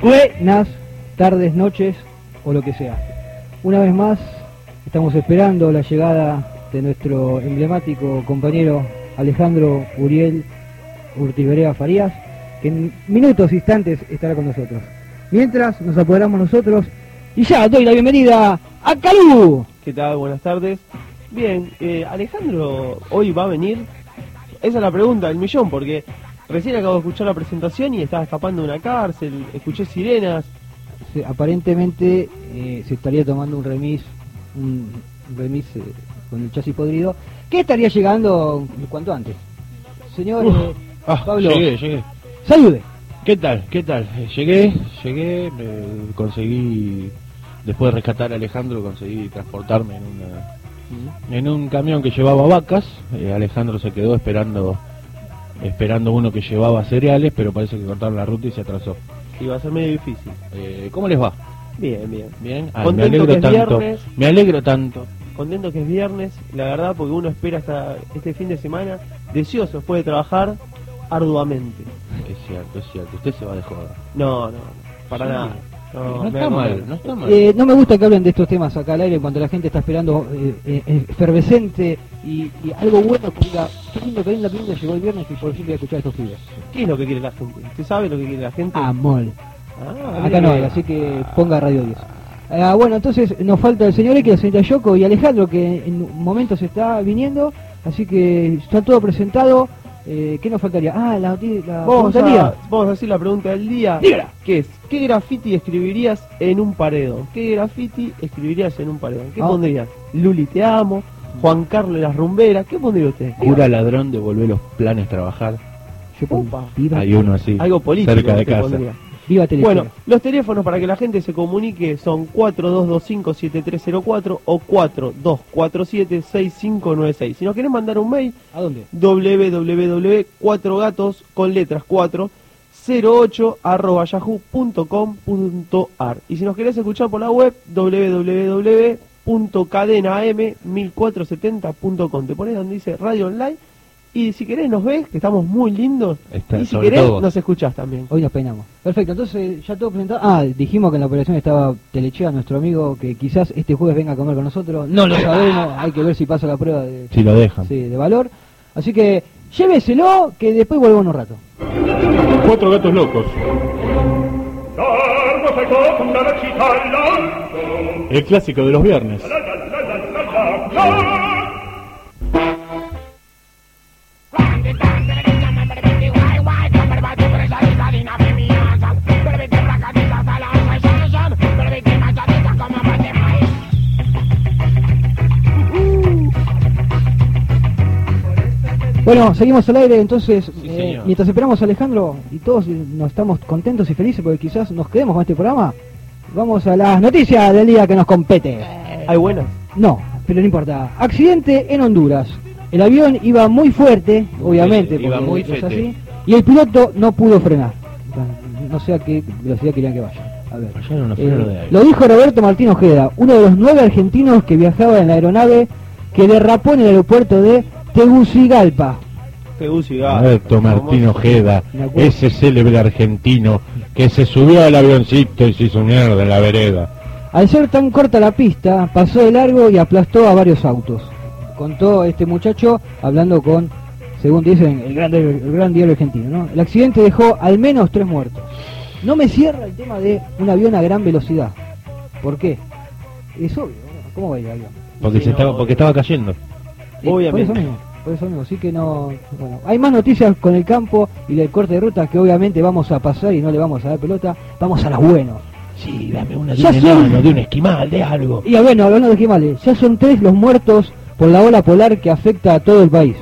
Buenas tardes, noches o lo que sea. Una vez más estamos esperando la llegada de nuestro emblemático compañero Alejandro Uriel Urtiberea Farías, que en minutos, instantes estará con nosotros. Mientras nos apoderamos nosotros y ya doy la bienvenida a Calú. ¿Qué tal? Buenas tardes. Bien, Alejandro hoy va a venir. Esa es la pregunta del millón, porque recién acabo de escuchar la presentación y estaba escapando de una cárcel, escuché sirenas. Aparentemente se estaría tomando un remis con el chasis podrido, que estaría llegando cuanto antes. Señor Pablo, Llegué. salude. ¿Qué tal? Llegué, conseguí, después de rescatar a Alejandro, conseguí transportarme en un camión que llevaba vacas. Alejandro se quedó esperando uno que llevaba cereales, pero parece que cortaron la ruta y se atrasó. Iba a ser medio difícil. ¿Cómo les va? Bien. Bien. Contento que es viernes. Me alegro tanto. Contento que es viernes, la verdad, porque uno espera hasta este fin de semana, deseoso después de trabajar arduamente. Es cierto. Usted se va de joda. No, para nada. No está mal. No me gusta que hablen de estos temas acá al aire cuando la gente está esperando efervescente y algo bueno que diga, qué lindo que la película llegó el viernes y por fin voy a escuchar estos pibes. ¿Qué es lo que quiere la gente? ¿Usted sabe lo que quiere la gente? Amor. Ah, Acá no hay, así que ponga Radio 10. Bueno, entonces nos falta el señor X, la señorita Yoko y Alejandro, que en un momento se está viniendo, así que está todo presentado. ¿Qué nos faltaría? La Vamos pregunta. a hacer la pregunta del día. Dígala. ¿Qué es? ¿Qué graffiti escribirías en un paredón? ¿Qué graffiti escribirías en un paredón? ¿Qué pondrías? Luli te amo, Juan Carlos las rumberas, ¿qué pondría usted? Cura ladrón, devolver los planes trabajar. Yo pongo Opa. viva, Hay uno así, Algo político cerca de usted casa. pondría. viva Telefe. Bueno, los teléfonos para que la gente se comunique son 4225-7304 o 4247-6596. Si nos quieren mandar un mail, ¿A dónde? www.4gatos@yahoo.com.ar. Y si nos querés escuchar por la web, www.cadenam1470.com. Te pones donde dice Radio Online y si querés nos ves, que estamos muy lindos. Y si querés nos escuchás también. Hoy nos peinamos. Perfecto, entonces ya todo presentado. Dijimos que en la operación estaba Telechea, nuestro amigo, que quizás este jueves venga a comer con nosotros. No lo sabemos, hay que ver si pasa la prueba Si lo dejan. de valor. Así que lléveselo, que después volvemos un rato. 4 gatos locos. El clásico de los viernes. Bueno, seguimos al aire, entonces, señor. mientras esperamos a Alejandro y todos nos estamos contentos y felices porque quizás nos quedemos con este programa, vamos a las noticias del día que nos compete. ¿Hay buenas? No, pero no importa. Accidente en Honduras. El avión iba muy fuerte, obviamente, Iba porque muy es fete. así, y el piloto no pudo frenar. No sé a qué velocidad querían que vaya. A ver. Allá era una freno de aire. Lo dijo Roberto Martín Ojeda, uno de los 9 argentinos que viajaba en la aeronave que derrapó en el aeropuerto de Tegucigalpa. Alberto Martín Ojeda, Me acuerdo. ese célebre argentino que se subió al avioncito y se hizo mierda en la vereda. Al ser tan corta la pista, pasó de largo y aplastó a varios autos. Contó este muchacho hablando con, según dicen, el gran diario argentino, ¿no? El accidente dejó al menos 3 muertos. No me cierra el tema de un avión a gran velocidad. ¿Por qué? Es obvio, ¿no? ¿Cómo va el avión? Porque estaba cayendo. Obviamente. Por eso mismo, sí que no. Bueno, hay más noticias con el campo y del corte de ruta que obviamente vamos a pasar y no le vamos a dar pelota. Vamos a las buenas. Sí, dame una Ya de un son- enano, de un esquimal, de algo. Y bueno, hablando de esquimales, ya son 3 los muertos por la ola polar que afecta a todo el país.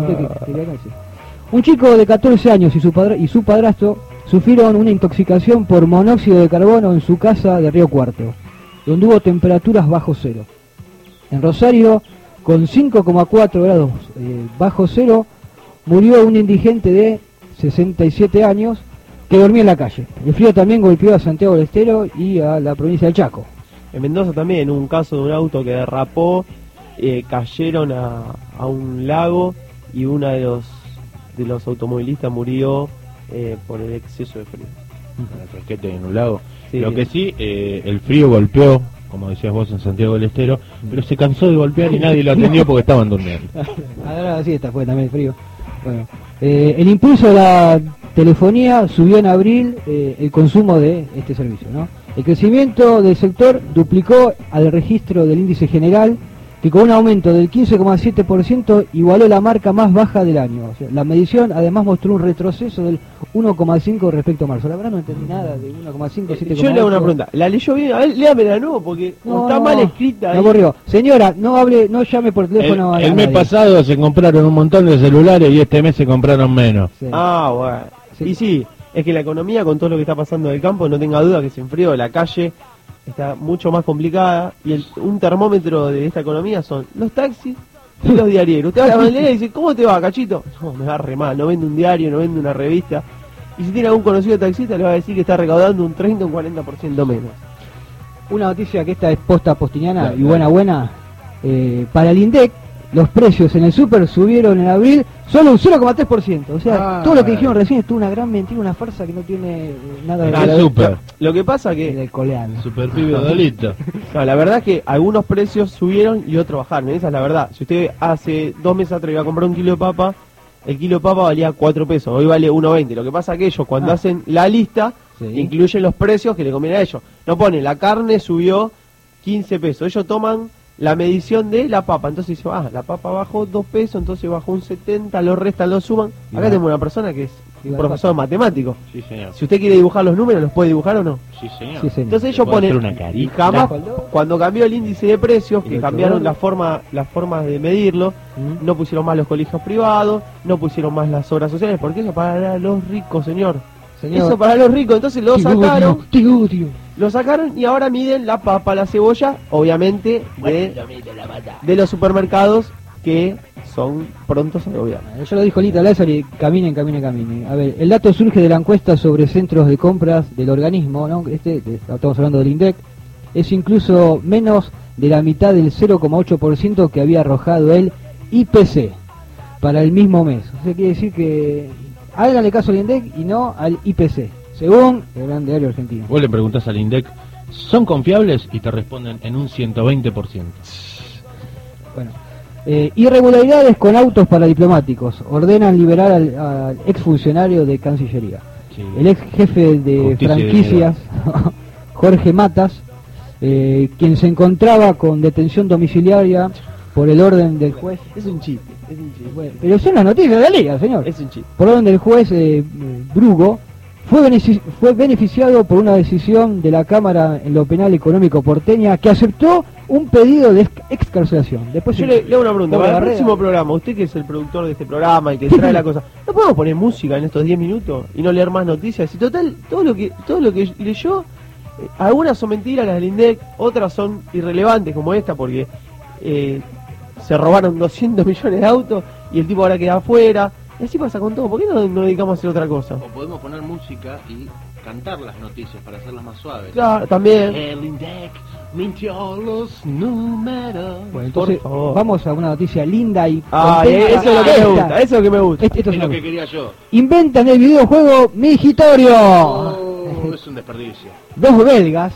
Un chico de 14 años y su padrastro sufrieron una intoxicación por monóxido de carbono en su casa de Río Cuarto, donde hubo temperaturas bajo cero. En Rosario, con 5,4 grados bajo cero, murió un indigente de 67 años que dormía en la calle. El frío también golpeó a Santiago del Estero y a la provincia del Chaco. En Mendoza también, un caso de un auto que derrapó, cayeron a un lago y uno de los automovilistas murió por el exceso de frío. en el fresquete en un lago. Sí. Lo que sí, el frío golpeó, como decías vos, en Santiago del Estero, pero se cansó de golpear y nadie lo atendió porque estaban durmiendo. Ahora la siesta fue también el frío. Bueno, el impulso de la telefonía subió en abril el consumo de este servicio, ¿no? El crecimiento del sector duplicó al registro del índice general, que con un aumento del 15,7% igualó la marca más baja del año. O sea, la medición además mostró un retroceso del 1,5 respecto a marzo. La verdad no entendí nada de 1,5, 7,8. Yo le hago una pregunta. ¿La leyó bien? A ver, léamela de nuevo porque está mal escrita. Me aburrió. Señora, no llame por teléfono a El mes nadie. pasado se compraron un montón de celulares y este mes se compraron menos. Sí. Ah, bueno. Sí. Y sí, es que la economía con todo lo que está pasando en el campo, no tenga duda que se enfrió. La calle está mucho más complicada y un termómetro de esta economía son los taxis y los diarieros. Usted va a la bandera y dice, ¿cómo te va, cachito? No, me va re mal, no vende un diario, no vende una revista. Y si tiene algún conocido taxista le va a decir que está recaudando un 30 o un 40% menos. Una noticia que esta es posta postiniana Claro, y buena. Para el INDEC, los precios en el súper subieron en abril solo un 0,3%. O sea, todo lo que dijeron recién es toda una gran mentira, una farsa que no tiene nada de Ah, ver súper. Lo que pasa que del coleano. Super pibe Dolito. no, la verdad es que algunos precios subieron y otros bajaron, esa es la verdad. Si usted hace 2 meses atrás iba a comprar un kilo de papa, el kilo de papa valía 4 pesos, hoy vale 1,20. Lo que pasa es que ellos cuando hacen la lista, Sí. incluyen los precios que le convienen a ellos. No ponen, la carne subió 15 pesos, ellos toman la medición de la papa, entonces dice, la papa bajó 2 pesos, entonces bajó un 70, lo restan, lo suman. Acá tenemos una persona que es un profesor matemático. Sí, señor. Si usted quiere dibujar los números, ¿los puede dibujar o no? Sí, señor. Sí, señor. Entonces ellos ¿Puedo hacer ponen, una carita? y jamás, cuando cambió el índice de precios, ¿Y que lo cambiaron probaron? las formas de medirlo, no pusieron más los colegios privados, no pusieron más las obras sociales, porque eso para los ricos, señor. Eso para los ricos, entonces lo sacaron, lo sacaron y ahora miden la papa, la cebolla, obviamente de los supermercados que son prontos al gobierno. Ya lo dijo Lita Lázaro y caminen. A ver, el dato surge de la encuesta sobre centros de compras del organismo, ¿no? Estamos hablando del INDEC, es incluso menos de la mitad del 0,8% que había arrojado el IPC para el mismo mes. O sea, quiere decir que háganle caso al INDEC y no al IPC, según el Gran Diario Argentino. Vos le preguntás al INDEC, ¿son confiables? Y te responden en un 120%. Bueno, irregularidades con autos para diplomáticos. Ordenan liberar al exfuncionario de Cancillería. Sí. El ex jefe de Justicia y franquicias, Jorge Matas, quien se encontraba con detención domiciliaria por el orden del juez. Es un chiste, es un chiste. Bueno, pero son las noticias de la liga, señor. Es un chiste. Por orden del juez Brugo, fue beneficiado por una decisión de la Cámara en lo Penal Económico porteña que aceptó un pedido de excarcelación. Después Yo le hago una pregunta, Pobre para el Barrera. próximo programa, usted que es el productor de este programa y que trae la cosa, ¿no podemos poner música en estos 10 minutos y no leer más noticias? Y total, todo lo que leyó, algunas son mentiras, las del INDEC, otras son irrelevantes como esta porque se robaron 200 millones de autos y el tipo ahora queda afuera. Y así pasa con todo, ¿por qué no dedicamos a hacer otra cosa? O podemos poner música y cantar las noticias para hacerlas más suaves. Claro, también. El INDEC mintió los números. Bueno, entonces Por favor. vamos a una noticia linda y Ay, contenta. eso es lo que me Esta. gusta, eso es lo que me gusta. Esto Es es lo una- que quería yo. Inventan el videojuego Migitorio. Oh, es un desperdicio. Dos belgas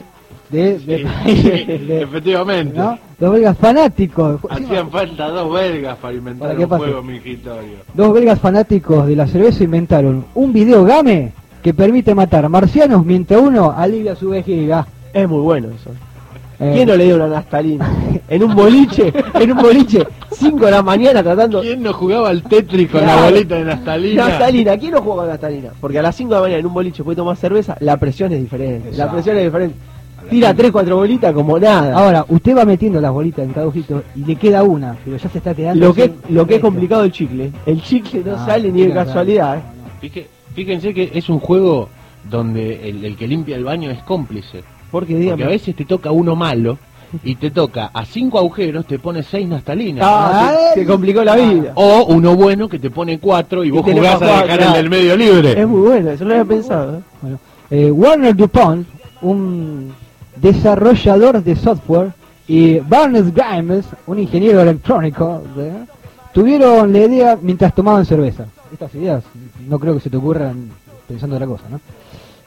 Efectivamente. ¿no? Dos belgas fanáticos. Hacían falta 2 belgas para inventar ¿Para qué un pasa? juego mingitorio. Dos belgas fanáticos de la cerveza inventaron un videogame que permite matar marcianos mientras uno alivia su vejiga. Es muy bueno eso. Eh, ¿Quién no le dio una naftalina? En un boliche, 5 de la mañana tratando... ¿Quién no jugaba al Tetris con Claro. la bolita de naftalina? Naftalina, ¿quién no juega con naftalina? Porque a las 5 de la mañana en un boliche puede tomar cerveza, la presión es diferente. Exacto. La presión es diferente. Tira 3, 4 bolitas como nada. Ahora, usted va metiendo las bolitas en cada ojito y le queda una, pero ya se está quedando. Lo que sin- es complicado el chicle. El chicle no Ah, sale ni de claro. casualidad. Fíjense que es un juego donde el que limpia el baño es cómplice. Porque Porque dígame. a veces te toca uno malo y te toca a 5 agujeros, te pone 6 naftalinas. Se complicó la vida. O uno bueno que te pone 4 y vos tenés jugás para a jugar, dejar el claro. del medio libre. Es muy bueno, eso no lo había pensado. Bueno, Warner DuPont, un desarrollador de software, y Barnes Grimes, un ingeniero electrónico, tuvieron la idea mientras tomaban cerveza. Estas ideas no creo que se te ocurran pensando otra cosa, ¿no?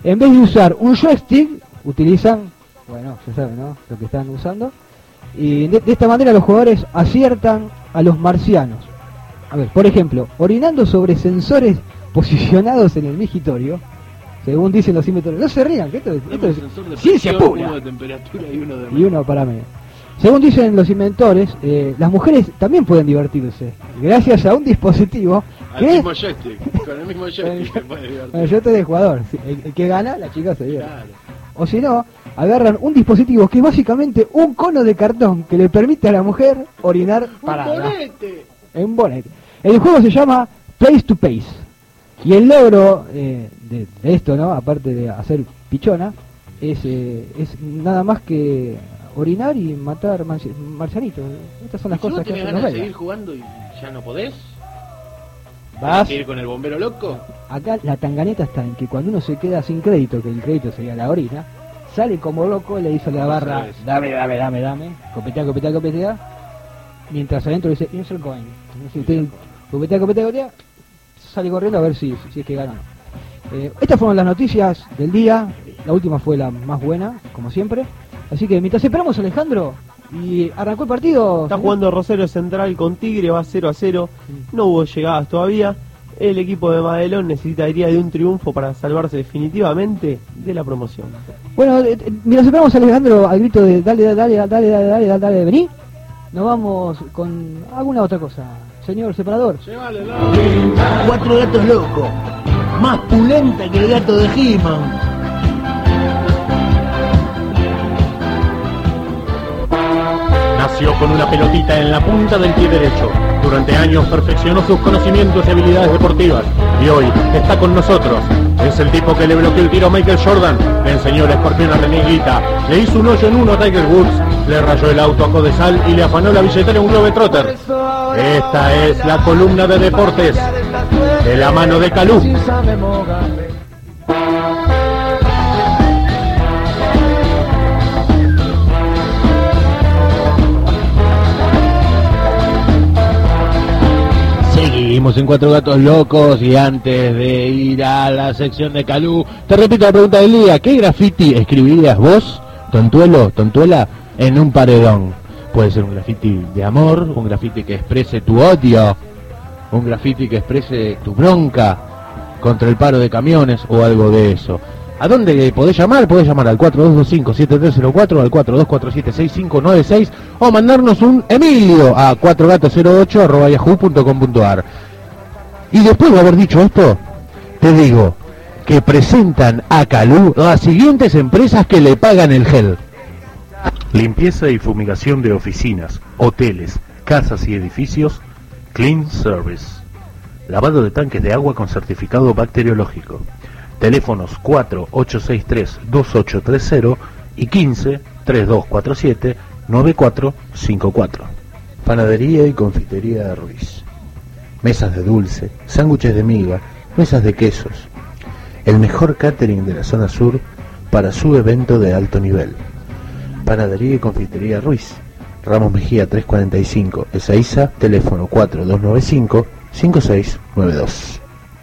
En vez de usar un joystick, utilizan, bueno, ya saben, ¿no?, lo que están usando. Y de esta manera los jugadores aciertan a los marcianos. A ver, por ejemplo, orinando sobre sensores posicionados en el migitorio, según dicen los inventores. No se rían, que esto es ciencia pura. Uno de temperatura Y uno para medio. Según dicen los inventores, las mujeres también pueden divertirse gracias a un dispositivo que mismo joystick, con el mismo joystick se puede divertir. Bueno, yo estoy de jugador, el que gana, la chica se divierte. Claro. O si no, agarran un dispositivo que es básicamente un cono de cartón que le permite a la mujer orinar parada. ¡Un bonete! Un bonete. El juego se llama Place to Pace. Y el logro de esto, ¿no?, aparte de hacer pichona, es nada más que orinar y matar marcianitos. Estas son las Si cosas vos que tenés hacen los ganas de belgas. seguir jugando y ya no podés, Vas. ¿tenés que ir con el bombero loco? Acá la tanganeta está en que cuando uno se queda sin crédito, que el crédito sería la orina, sale como loco y le dice a la barra, dame, copetea, mientras adentro dice, insert coin. Si usted copetea, sale corriendo a ver si es que gana o no. Estas fueron las noticias del día, la última fue la más buena, como siempre. Así que mientras esperamos a Alejandro, y arrancó el partido. Está señor. jugando Rosario Central con Tigre, va 0-0. No hubo llegadas todavía. El equipo de Madelón necesitaría de un triunfo para salvarse definitivamente de la promoción. Bueno, mientras esperamos a Alejandro al grito de dale, vení, nos vamos con alguna otra cosa. Señor separador. Cuatro gatos locos, más pulenta que el gato de He-Man. Nació con una pelotita en la punta del pie derecho. Durante años perfeccionó sus conocimientos y habilidades deportivas. Y hoy está con nosotros. Es el tipo que le bloqueó el tiro a Michael Jordan, le enseñó el escorpión a René Higuita, le hizo un hoyo en uno a Tiger Woods, le rayó el auto a Codesal y le afanó la billetera a un Globetrotter. Esta es la columna de deportes de la mano de Calú. Seguimos en Cuatro Gatos Locos y antes de ir a la sección de Calú, te repito la pregunta del día: ¿qué graffiti escribirías vos, tontuela, en un paredón? Puede ser un graffiti de amor, un graffiti que exprese tu odio, un graffiti que exprese tu bronca contra el paro de camiones o algo de eso. ¿A dónde podés llamar? Podés llamar al 4225-7304, al 4247-6596 o mandarnos un Emilio a 4gatos08@yahoo.com.ar. Y después de haber dicho esto, te digo que presentan a Calú las siguientes empresas que le pagan el gel. Limpieza y fumigación de oficinas, hoteles, casas y edificios. Clean Service. Lavado de tanques de agua con certificado bacteriológico. Teléfonos 4863-2830 y 15-3247-9454. Panadería y confitería Ruiz. Mesas de dulce, sándwiches de miga, mesas de quesos. El mejor catering de la zona sur para su evento de alto nivel. Panadería y confitería Ruiz. Ramos Mejía 345, Ezeiza, teléfono 4295-5692.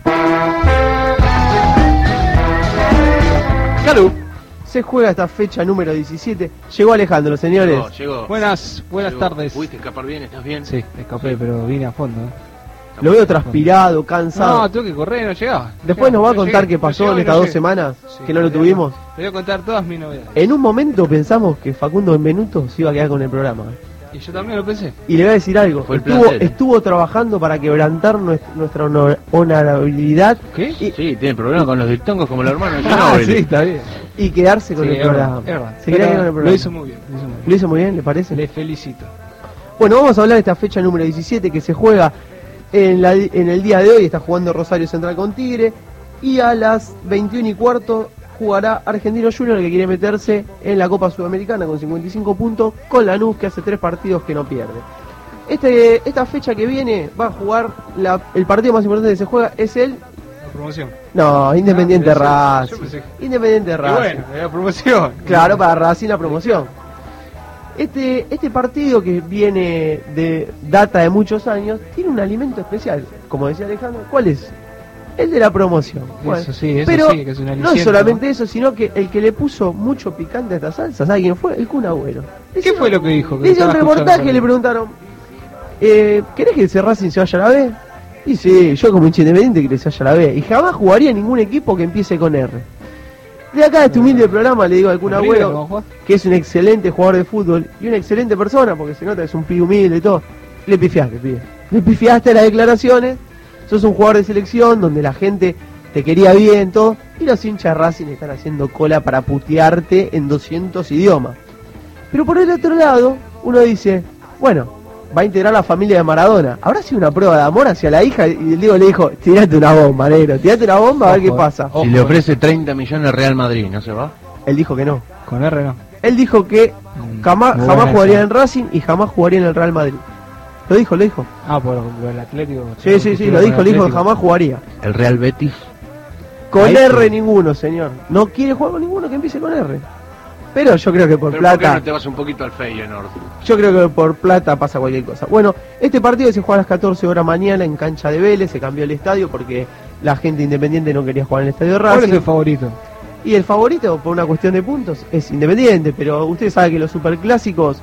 Calú. Se juega esta fecha número 17. Llegó Alejandro, señores. Llegó. Buenas tardes. ¿Pudiste escapar bien? ¿Estás bien? Sí, escapé, pero vine a fondo. Lo veo transpirado, cansado. No, tengo que correr, no llegaba. Después nos va a contar qué pasó en estas 2 semanas que no lo tuvimos. Te voy a contar todas mis novedades. En un momento pensamos que Facundo Benvenuto se iba a quedar con el programa. Y yo también lo pensé. Y le voy a decir algo. Fue el placer. Estuvo trabajando para quebrantar nuestra honorabilidad ¿Qué? Sí, tiene problemas con los dictongos como el hermano de Sí, Ginóbili. está bien. y quedarse con Sí, el es programa. verdad, es verdad. Se quería quedar con el programa. Lo hizo muy bien. ¿Lo hizo muy bien, le parece? Le felicito. Bueno, vamos a hablar de esta fecha número 17 que se juega en el día de hoy. Está jugando Rosario Central con Tigre. Y a las 21:15 jugará Argentino Junior, que quiere meterse en la Copa Sudamericana con 55 puntos, con Lanús, que hace 3 partidos que no pierde. Esta fecha que viene va a jugar el partido más importante que se juega es el... La promoción. No, Independiente yo Racing. pensé Independiente Y Racing. bueno, la promoción. Claro, para Racing la promoción. Este partido, que viene de data de muchos años, tiene un alimento especial. Como decía Alejandro, ¿cuál es? El de la promoción. Bueno, Eso sí, pero que es un no aliciente, es solamente eso, sino que el que le puso mucho picante a esta salsa, ¿sabe quién fue? El Kun Agüero. ¿Qué fue lo que dijo? Le hizo un reportaje y le preguntaron, ¿querés que ese Racing se vaya a la B? Y sí, yo como hincha independiente que se vaya a la B. Y jamás jugaría en ningún equipo que empiece con R. De acá de este humilde programa le digo al Kun Agüero, que es un excelente jugador de fútbol y una excelente persona, porque se nota que es un pibe humilde y todo. Le pifiaste, pibe. Le pifiaste las declaraciones. Sos un jugador de selección donde la gente te quería bien, todo. Y los hinchas de Racing están haciendo cola para putearte en 200 idiomas. Pero por el otro lado, uno dice, bueno, va a integrar la familia de Maradona. ¿Habrá sido una prueba de amor hacia la hija? Y el Diego le dijo, tirate una bomba, negro, tirate una bomba a ver qué pasa. Si le ofrece 30 millones al Real Madrid, ¿no se va? Él dijo que no. Con R no. Él dijo que jamás jugaría en Racing y jamás jugaría en el Real Madrid. Lo dijo. Ah, por el Atlético. Sí, lo dijo que jamás jugaría. El Real Betis. Con Ahí R sí. ninguno, señor. No quiere jugar con ninguno que empiece con R. Pero yo creo que por Pero ¿por qué plata... no te vas un poquito al Feyenoord? Yo creo que por plata pasa cualquier cosa. Bueno, este partido se juega a las 14 horas mañana en cancha de Vélez. Se cambió el estadio porque la gente independiente no quería jugar en el estadio de ¿Cuál es Racing. el favorito? Y el favorito, por una cuestión de puntos, es Independiente. Pero ustedes saben que los superclásicos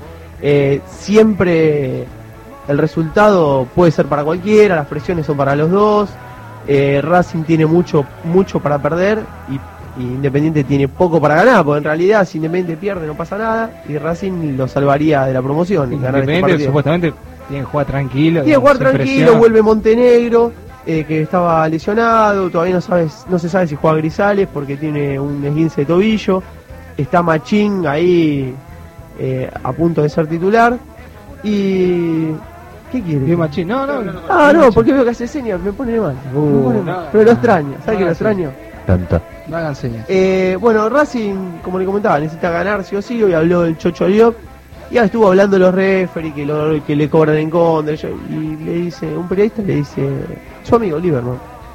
siempre el resultado puede ser para cualquiera. Las presiones son para los dos. Racing tiene mucho para perder y Independiente tiene poco para ganar, porque en realidad si Independiente pierde no pasa nada y Racing lo salvaría de la promoción. Independiente supuestamente tiene que jugar tranquilo. Tiene que jugar tranquilo, vuelve Montenegro, que estaba lesionado, todavía no se sabe si juega Grisales porque tiene un esguince de tobillo. Está Machín ahí a punto de ser titular. Y... ¿qué quiere? ¿Qué Machín? No, porque veo que hace señas, me pone mal. Pero lo extraño, ¿sabes que lo extraño? Tanta. No hagan señas. Bueno, Racing, como le comentaba, necesita ganar sí o sí. Hoy habló el Chocho Liop. Y ahora estuvo hablando de los referees que le cobran en contra. Y le dice, un periodista le dice, su amigo Lieberman.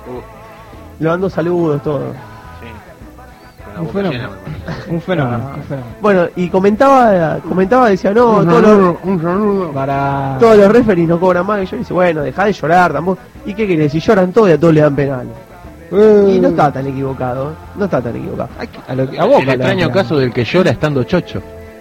Le mandó saludos, todo. Sí. Un fenómeno. Bueno, y comentaba, decía, no, un saludo. todos los referees no cobran más. Y yo le dice, bueno, dejá de llorar tampoco. ¿Y qué querés? Si lloran todos y a todos le dan penales. Y no está tan equivocado, A Boca El extraño caso del que llora estando chocho.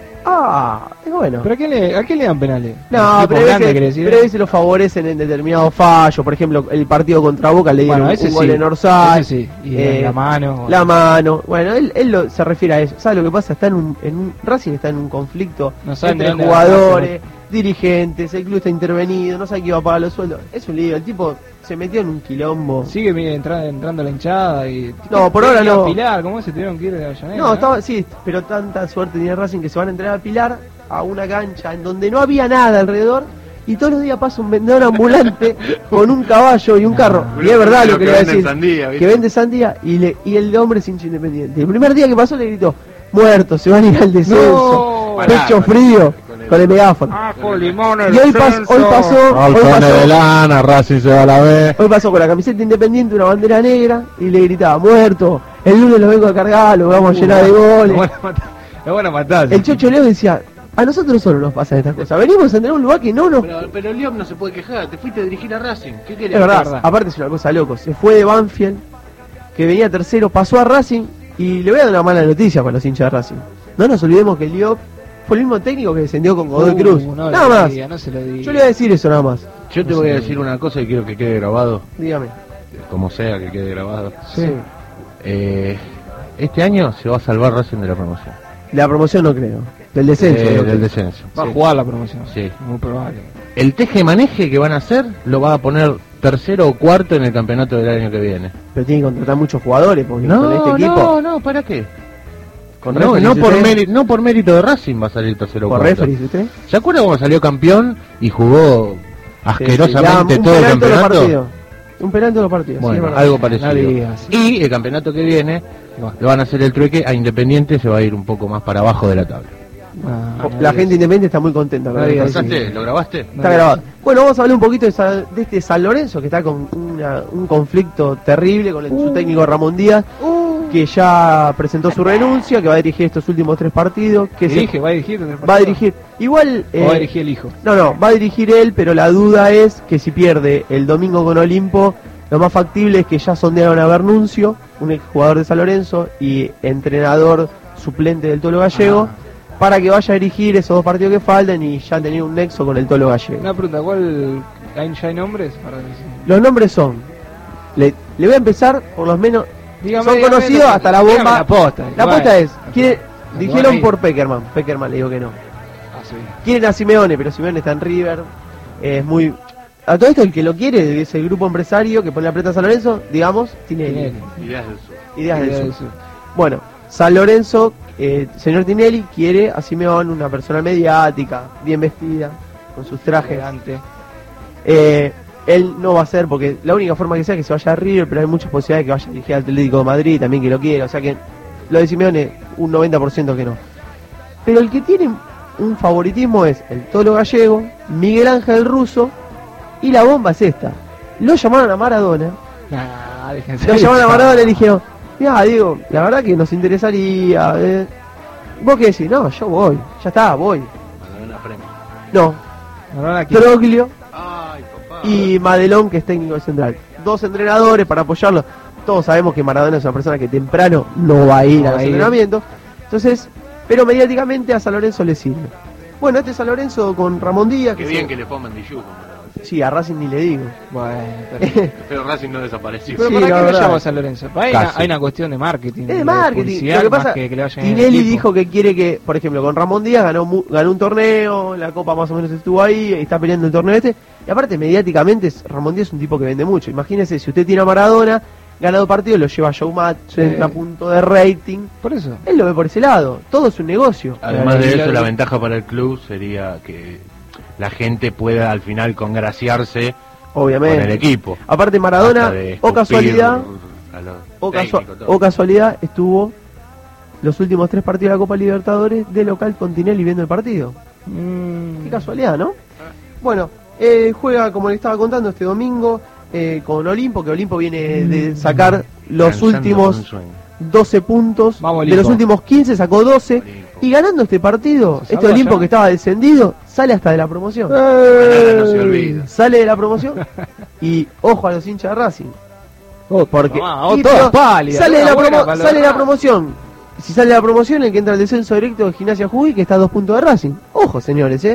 Es bueno. ¿Pero a qué le dan penales? No, pero grande, a veces lo favorecen en determinados fallos. Por ejemplo, el partido contra Boca le dieron un gol en Orsay. Sí. Y la mano. Bueno, él se refiere a eso. ¿Sabe lo que pasa? Está en un Racing está en un conflicto entre dónde jugadores, dirigentes, el club está intervenido, no sabe quién va a pagar los sueldos. Es un lío, el tipo se metió en un quilombo. Sigue entrando la hinchada y... No, por ahora no. Pilar, ¿cómo se tuvieron que ir de Avellaneda? No, sí, pero tanta suerte tiene Racing que se van a entrenar a Pilar, a una cancha en donde no había nada alrededor, y todos los días pasa un vendedor ambulante con un caballo y un carro. Y es verdad lo que le voy a decir, que vende sandía y el hombre es hincha Independiente. El primer día que pasó le gritó, muertos, se van a ir al descenso, pecho frío, con el megáfono. Y hoy pasó de lana, Racing se va a la B. Hoy pasó con la camiseta Independiente, una bandera negra, y le gritaba, muerto, el lunes lo vengo a cargar, lo vamos a llenar de goles. Lo van a matar. El Chocho Leo decía, a nosotros solo nos pasan estas cosas, venimos a tener un lugar que no nos... Pero Liop no se puede quejar, te fuiste a dirigir a Racing, ¿qué querés? Es verdad, aparte es una cosa loco, se fue de Banfield, que venía tercero, pasó a Racing, y le voy a dar una mala noticia para los hinchas de Racing. No nos olvidemos que el Liop fue el mismo técnico que descendió con Godoy Cruz. Nada más. No se lo diga. Yo le voy a decir eso nada más. Yo te voy a decir una cosa y quiero que quede grabado, Dígame. como sea que quede grabado. Sí. Este año se va a salvar Racing de la promoción. La promoción no creo. Del descenso. Del descenso. Va a jugar la promoción. Sí. Muy probable. El teje-maneje que van a hacer lo va a poner tercero o cuarto en el campeonato del año que viene. Pero tiene que contratar muchos jugadores porque con este equipo. No, ¿para qué? Con No por mérito de Racing va a salir tercero o ¿Por cuarto. referees usted? ¿Se acuerda cuando salió campeón y jugó asquerosamente Ya, todo el campeonato? Un penal en todos los partidos. Bueno, sí, algo parecido. digas. Y el campeonato que viene lo van a hacer el trueque a Independiente, se va a ir un poco más para abajo de la tabla. La gente independiente está muy contenta. No digas. ¿Pasaste? ¿Lo grabaste? Está grabado. Bueno, vamos a hablar un poquito de este San Lorenzo que está con un conflicto terrible con su técnico Ramón Díaz, que ya presentó su renuncia, que va a dirigir estos últimos 3 partidos. Va a dirigir. Igual. ¿O va a dirigir el hijo? No, va a dirigir él, pero la duda es que si pierde el domingo con Olimpo, lo más factible es que ya sondearon a Bernuncio, un exjugador de San Lorenzo y entrenador suplente del Tolo Gallego, para que vaya a dirigir esos 2 partidos que faltan y ya tener un nexo con el Tolo Gallego. Una pregunta, ¿ya hay nombres? Los nombres son, le voy a empezar por los menos, Dígame, son conocidos hasta la bomba. La posta Es, dijeron por Peckerman le digo que no. Sí. Quieren a Simeone, pero Simeone está en River, es muy... A todo esto el que lo quiere es el grupo empresario que pone la plata a San Lorenzo, digamos, Tinelli. Ideas del Sur. Bueno, San Lorenzo, señor Tinelli quiere a Simeone, una persona mediática, bien vestida, con sus trajes. Elegante. Él no va a ser, porque la única forma que sea es que se vaya a River, pero hay muchas posibilidades de que vaya a dirigir al Atlético de Madrid, también que lo quiere, o sea que lo de Simeone, un 90% que no. Pero el que tiene un favoritismo es el Tolo Gallego, Miguel Ángel Russo, y la bomba es esta. Lo llamaron a Maradona, y le dijeron, mira, Diego, la verdad que nos interesaría, ¿vos qué decís? No, yo voy, ya está, voy. No, Troglio y Madelón, que es técnico central. 2 entrenadores para apoyarlo. Todos sabemos que Maradona es una persona que temprano no va a ir a los entrenamientos. Entonces, pero mediáticamente a San Lorenzo le sirve. Bueno, este San Lorenzo con Ramón Díaz. Qué bien que le pongan Mandillú. Sí, a Racing ni le digo. Bueno, pero Racing no desapareció. Pero Sí, ¿para la qué lo verdad. llamo a San Lorenzo? Hay una cuestión de marketing. Es de marketing. publicidad, Lo que pasa, más que le vayan en el Tinelli equipo. dijo que quiere que, por ejemplo, con Ramón Díaz ganó un torneo, la Copa más o menos estuvo ahí, está peleando el torneo este. Y aparte, mediáticamente, Ramón Díaz es un tipo que vende mucho. Imagínese, si usted tiene a Maradona, ganado partido, lo lleva a Showmatch, entra a punto de rating. Por eso. Él lo ve por ese lado. Todo es un negocio. Además de eso, la ventaja para el club sería que la gente pueda al final congraciarse Obviamente. con el equipo. Aparte, Maradona, Hasta de o escupir casualidad, a los o técnicos, todo. casualidad, estuvo los últimos 3 partidos de la Copa Libertadores de local con Tinelli viendo el partido. Qué casualidad, ¿no? Bueno, juega, como le estaba contando, este domingo con Olimpo, que Olimpo viene de sacar los Cansando con un últimos sueño. 12 puntos. Vamos, De Olimpo. los últimos 15 sacó 12. Olimpo. Y ganando este partido, ¿Se este salva Olimpo ya? que estaba descendido, sale hasta de la promoción. Ganar no se olvida. Sale de la promoción y ojo a los hinchas de Racing. Porque Tomá, y todas pero pálidas, sale de la todas buenas para sale de la los- promoción. Si sale de la promoción, el que entra al descenso directo de Gimnasia Jujuy, que está a 2 puntos de Racing. Ojo, señores,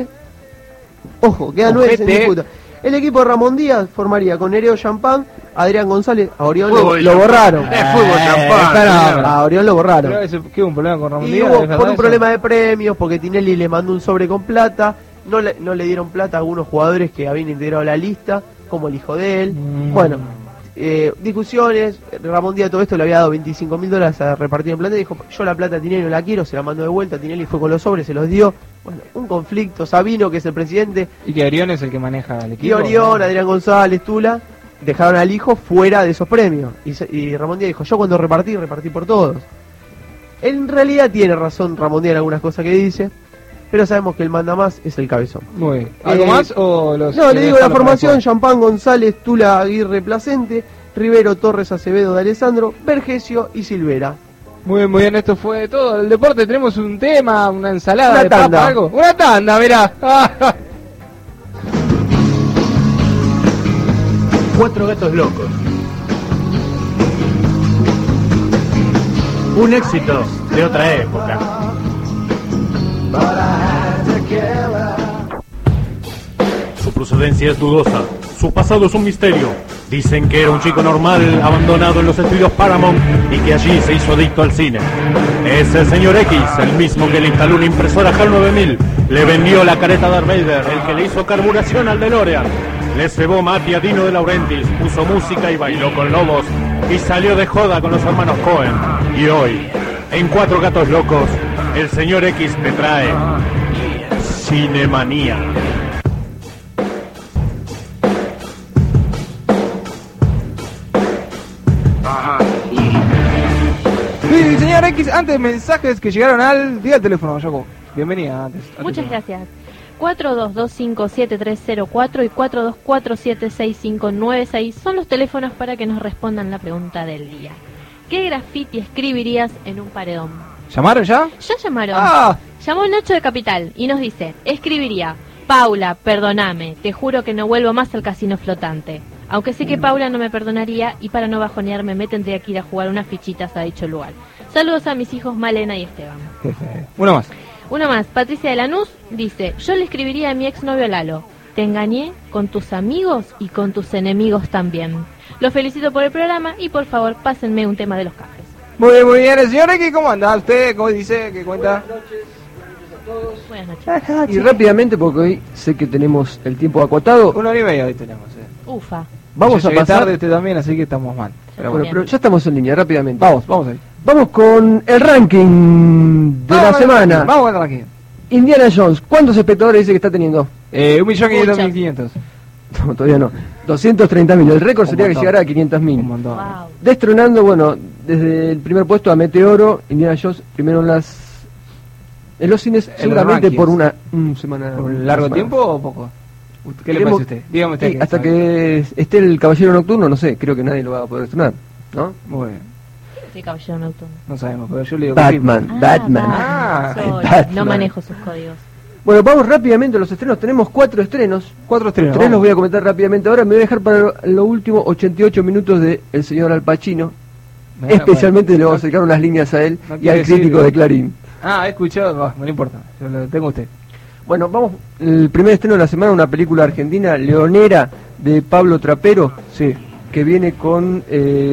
Ojo, quedan 9 en Ojete. disputa. El equipo de Ramón Díaz formaría con Nereo Champán, Adrián González, a Orión Fútbol lo champán. borraron. Es fútbol champán, señor. A Orión lo borraron. Pero ese, ¿qué hubo un problema con Ramón Y Díaz? hubo ¿Es verdad por un eso? problema de premios, porque Tinelli le mandó un sobre con plata, no le dieron plata a algunos jugadores que habían integrado la lista, como el hijo de él. Bueno, discusiones, Ramón Díaz todo esto le había dado $25.000 a repartir en plata y dijo, yo la plata a Tinelli no la quiero, se la mandó de vuelta, Tinelli fue con los sobres, se los dio. Bueno, un conflicto, Sabino, que es el presidente, Y que Orión es el que maneja el equipo. y Orión, ¿no? Adrián González, Tula, dejaron al hijo fuera de esos premios. Y Ramón Díaz dijo, yo cuando repartí por todos. En realidad tiene razón Ramón Díaz en algunas cosas que dice, pero sabemos que el manda más es el cabezón. Muy bien. ¿Algo más o los.? No, le digo la dejarlo para formación: después? Champán, González, Tula, Aguirre, Placente, Rivero, Torres, Acevedo, de Alessandro, Vergesio y Silvera. Muy bien, esto fue todo. El deporte, tenemos un tema, una ensalada Una de tanda. papa, algo. Una tanda, mirá. 4 gatos locos. Un éxito de otra época. Su procedencia es dudosa, su pasado es un misterio. Dicen que era un chico normal abandonado en los estudios Paramount y que allí se hizo adicto al cine. Es el señor X, el mismo que le instaló una impresora HAL 9000, le vendió la careta Darth Vader, el que le hizo carburación al DeLorean, le cebó mate a Dino de Laurentiis, puso música y bailó con lobos y salió de joda con los hermanos Cohen. Y hoy, en 4 gatos locos, el señor X te trae Cinemanía. Sí, señor X, antes mensajes que llegaron al. Diga el teléfono, Yoko. Bienvenida antes. Muchas gracias. 42257304 y 42476596 son los teléfonos para que nos respondan la pregunta del día. ¿Qué graffiti escribirías en un paredón? ¿Llamaron ya? Ya llamaron. ¡Ah! Llamó Nacho de Capital y nos dice, escribiría, Paula, perdóname, te juro que no vuelvo más al casino flotante. Aunque sé que Paula no me perdonaría y para no bajonearme me tendría que ir a jugar unas fichitas a dicho lugar. Saludos a mis hijos Malena y Esteban. Uno más. Una más, Patricia de Lanús dice: yo le escribiría a mi exnovio Lalo: te engañé con tus amigos y con tus enemigos también. Los felicito por el programa y por favor pásenme un tema de los cafés. Muy bien, el señor X, ¿cómo anda usted? ¿Cómo dice? ¿Qué cuenta? Buenas noches. Y rápidamente, porque hoy sé que tenemos el tiempo acotado, 1 hora y media hoy tenemos. Ufa. vamos Yo a llegué pasar. tarde usted también, así que estamos mal. Pero Bueno, Bien. pero ya estamos en línea, rápidamente. vamos ahí. Vamos con el ranking de la semana. Vamos con el ranking. Indiana Jones, ¿cuántos espectadores dice que está teniendo? 1.500.500. No, todavía no. 230.000. El récord Un sería que montón. llegara a Un 500.000. montón. Wow. Destronando, bueno, desde el primer puesto a Meteoro, Indiana Jones primero en los cines, En seguramente los por rankings. una semana. ¿Por un una largo semana. tiempo o poco? ¿Qué le Queremos- parece a usted? Dígame usted. Sí, hasta que esté el Caballero Nocturno, no sé, creo que nadie lo va a poder estrenar, ¿no? Muy bien. Sí, caballero nocturno. No sabemos, pero yo le digo que sí. Batman, Batman. Ah, Sorry, Batman. no manejo sus códigos. Bueno, vamos rápidamente a los estrenos. Tenemos 4 estrenos. 4 estrenos. 3 los vamos. voy a comentar rápidamente. Ahora me voy a dejar para lo último 88 minutos de El Señor Al Pacino. Me- Especialmente le no- vamos a acercar unas líneas a él no y quiere al crítico decir- de Clarín. Ah, he escuchado, no importa, yo lo tengo a usted. Bueno, vamos. El primer estreno de la semana, una película argentina, Leonera, de Pablo Trapero. Sí. Que viene con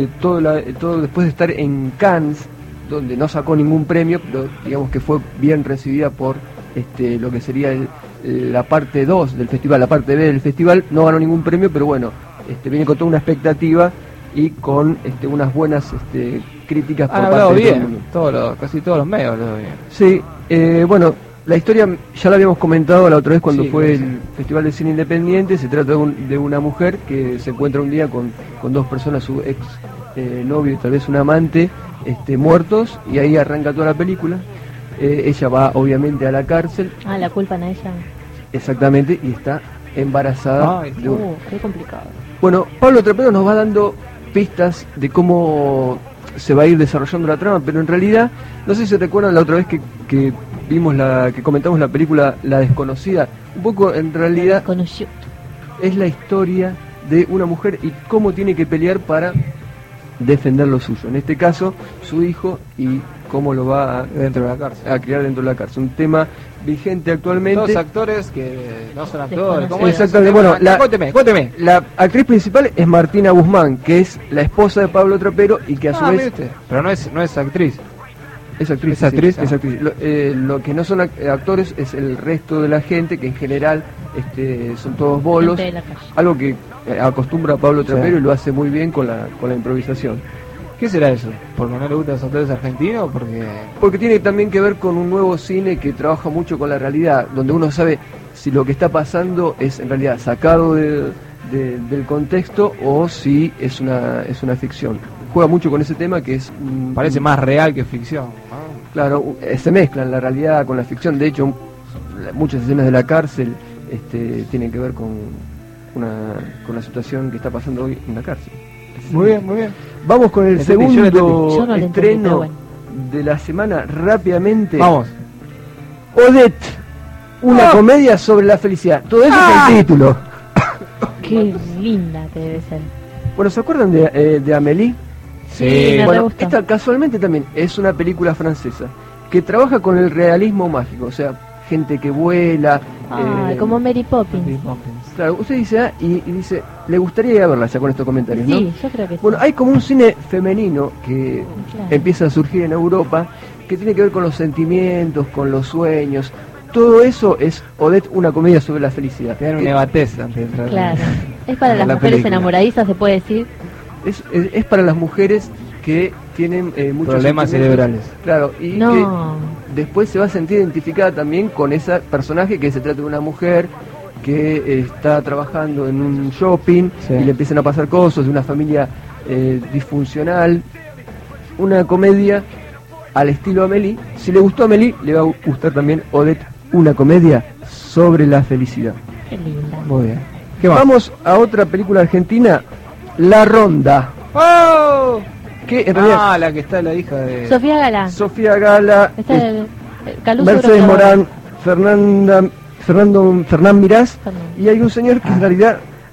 todo después de estar en Cannes, donde no sacó ningún premio, pero digamos que fue bien recibida por lo que sería la parte 2 del festival, la parte B del festival. No ganó ningún premio, pero bueno, viene con toda una expectativa y con unas buenas críticas por Han parte hablado de todo el mundo. bien, casi todos los medios han hablado bien. Sí, bueno, la historia ya la habíamos comentado la otra vez cuando Sí, fue sí. el Festival de Cine Independiente. Se trata de una mujer que se encuentra un día con 2 personas, su ex novio y tal vez un amante, muertos, y ahí arranca toda la película. Ella va obviamente a la cárcel, Ah, la culpan a ella. exactamente, y está embarazada. Ay, de un- Qué complicado. Bueno, Pablo Trapero nos va dando pistas de cómo se va a ir desarrollando la trama, pero en realidad, no sé si se recuerdan la otra vez que vimos que comentamos la película La Desconocida, un poco en realidad Conoció. es la historia de una mujer y cómo tiene que pelear para defender lo suyo. En este caso, su hijo y cómo lo va Dentro de la cárcel. a criar dentro de la cárcel. Un tema vigente actualmente. Dos actores que no son actores. ¿Cómo es? Exactamente, bueno, Cuénteme. La actriz principal es Martina Guzmán, que es la esposa de Pablo Trapero y que a su Ah, vez mire usted. Pero no es actriz. es actriz. ¿Es actriz? sí, es actriz. Lo que no son actores es el resto de la gente, que en general son todos bolos. Gente de la calle. Algo que acostumbra a Pablo Trapero Sí. y lo hace muy bien con la improvisación. ¿Qué será eso? ¿Porque no le gustan los actores argentinos o porque...? Porque tiene también que ver con un nuevo cine que trabaja mucho con la realidad, donde uno sabe si lo que está pasando es en realidad sacado del contexto o si es una ficción. Juega mucho con ese tema que es... Parece más real que ficción, ¿no? Claro, se mezclan la realidad con la ficción. De hecho, muchas escenas de la cárcel tienen que ver con la situación que está pasando hoy en la cárcel. Muy bien, muy bien. Vamos con el Entendí, yo lo entendí. segundo Yo no lo entendí, estreno pero bueno. de la semana rápidamente. Vamos. Odette, una comedia sobre la felicidad. Todo eso es el título. Qué linda que debe ser. Bueno, ¿se acuerdan de Amélie? Sí, me re Bueno, gustó. esta casualmente también es una película francesa que trabaja con el realismo mágico, o sea, gente que vuela. Ah, como Mary Poppins. Claro, usted dice, y dice, le gustaría ir a verla ya con estos comentarios, ¿no? Sí, yo creo que sí. Bueno, hay como un cine femenino que Claro. empieza a surgir en Europa, que tiene que ver con los sentimientos, con los sueños. Todo eso es Odette, una comedia sobre la felicidad. Te dan un evatés antes de entrar. Claro. Es para las La mujeres película. enamoradizas, se puede decir. Es para las mujeres que tienen muchos Problemas sentimientos. cerebrales. Claro, y No. que después se va a sentir identificada también con ese personaje que se trata de una mujer que está trabajando en un shopping Sí. y le empiezan a pasar cosas, de una familia disfuncional. Una comedia al estilo Amélie. Si le gustó Amélie, le va a gustar también Odette, una comedia sobre la felicidad. Qué linda. Muy bien. ¿Qué más? Vamos a otra película argentina, La Ronda, ¡Oh! que en realidad Ah, la que está la hija de... Sofía Gala. Sofía Gala, Está el Caluso Mercedes Grosso. Morán, Fernán Mirás, Fernando. y hay un señor que en realidad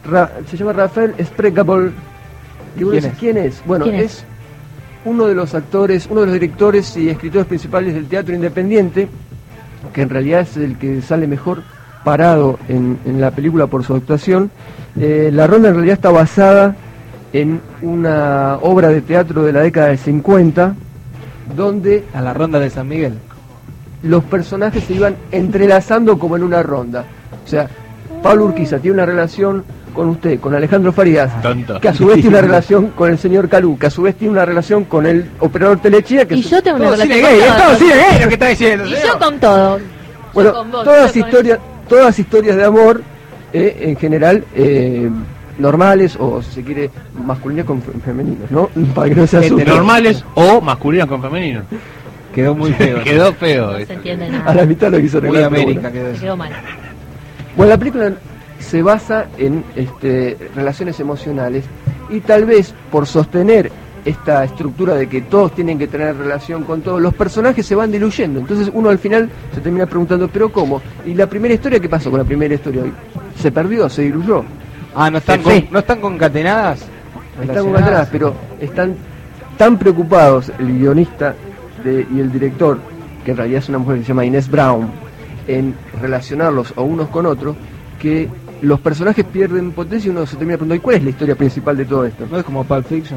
se llama Rafael Sprecable. ¿Quién es? Bueno, ¿Quién es? es uno de los actores, uno de los directores y escritores principales del teatro independiente, que en realidad es el que sale mejor parado en la película por su actuación. La Ronda en realidad está basada en una obra de teatro de la década del 50, donde A la ronda de San Miguel. los personajes se iban entrelazando como en una ronda. O sea, Pablo Urquiza tiene una relación con usted, con Alejandro Farías, Tonto. que a su vez tiene una relación con el señor Calú, que a su vez tiene una relación con el operador Telechía, que Y yo tengo una Todo relación cine con gay, es todo todos. cine gay lo que está diciendo. Y señor. yo con todo. Yo bueno, con vos, todas yo con historias de amor, en general, normales, o si se quiere, masculinas con femeninos, ¿no? Para que no se asusten. Normales o masculinas con femeninos. Quedó muy feo. Quedó feo. No se entiende nada. A la mitad lo quiso Muy arreglar, pero América bueno. quedó Me eso. quedó mal. Bueno, la película se basa en relaciones emocionales, y tal vez por sostener esta estructura de que todos tienen que tener relación con todos, los personajes se van diluyendo. Entonces uno al final se termina preguntando, ¿pero cómo? ¿Y la primera historia qué pasó con la primera historia? ¿Se perdió? ¿Se diluyó? Ah, ¿no están, ¿no están concatenadas? Están concatenadas, pero están tan preocupados el guionista y el director, que en realidad es una mujer que se llama Inés Brown, en relacionarlos a unos con otros, que los personajes pierden potencia y uno se termina preguntando, ¿y cuál es la historia principal de todo esto? ¿No es como Pulp Fiction?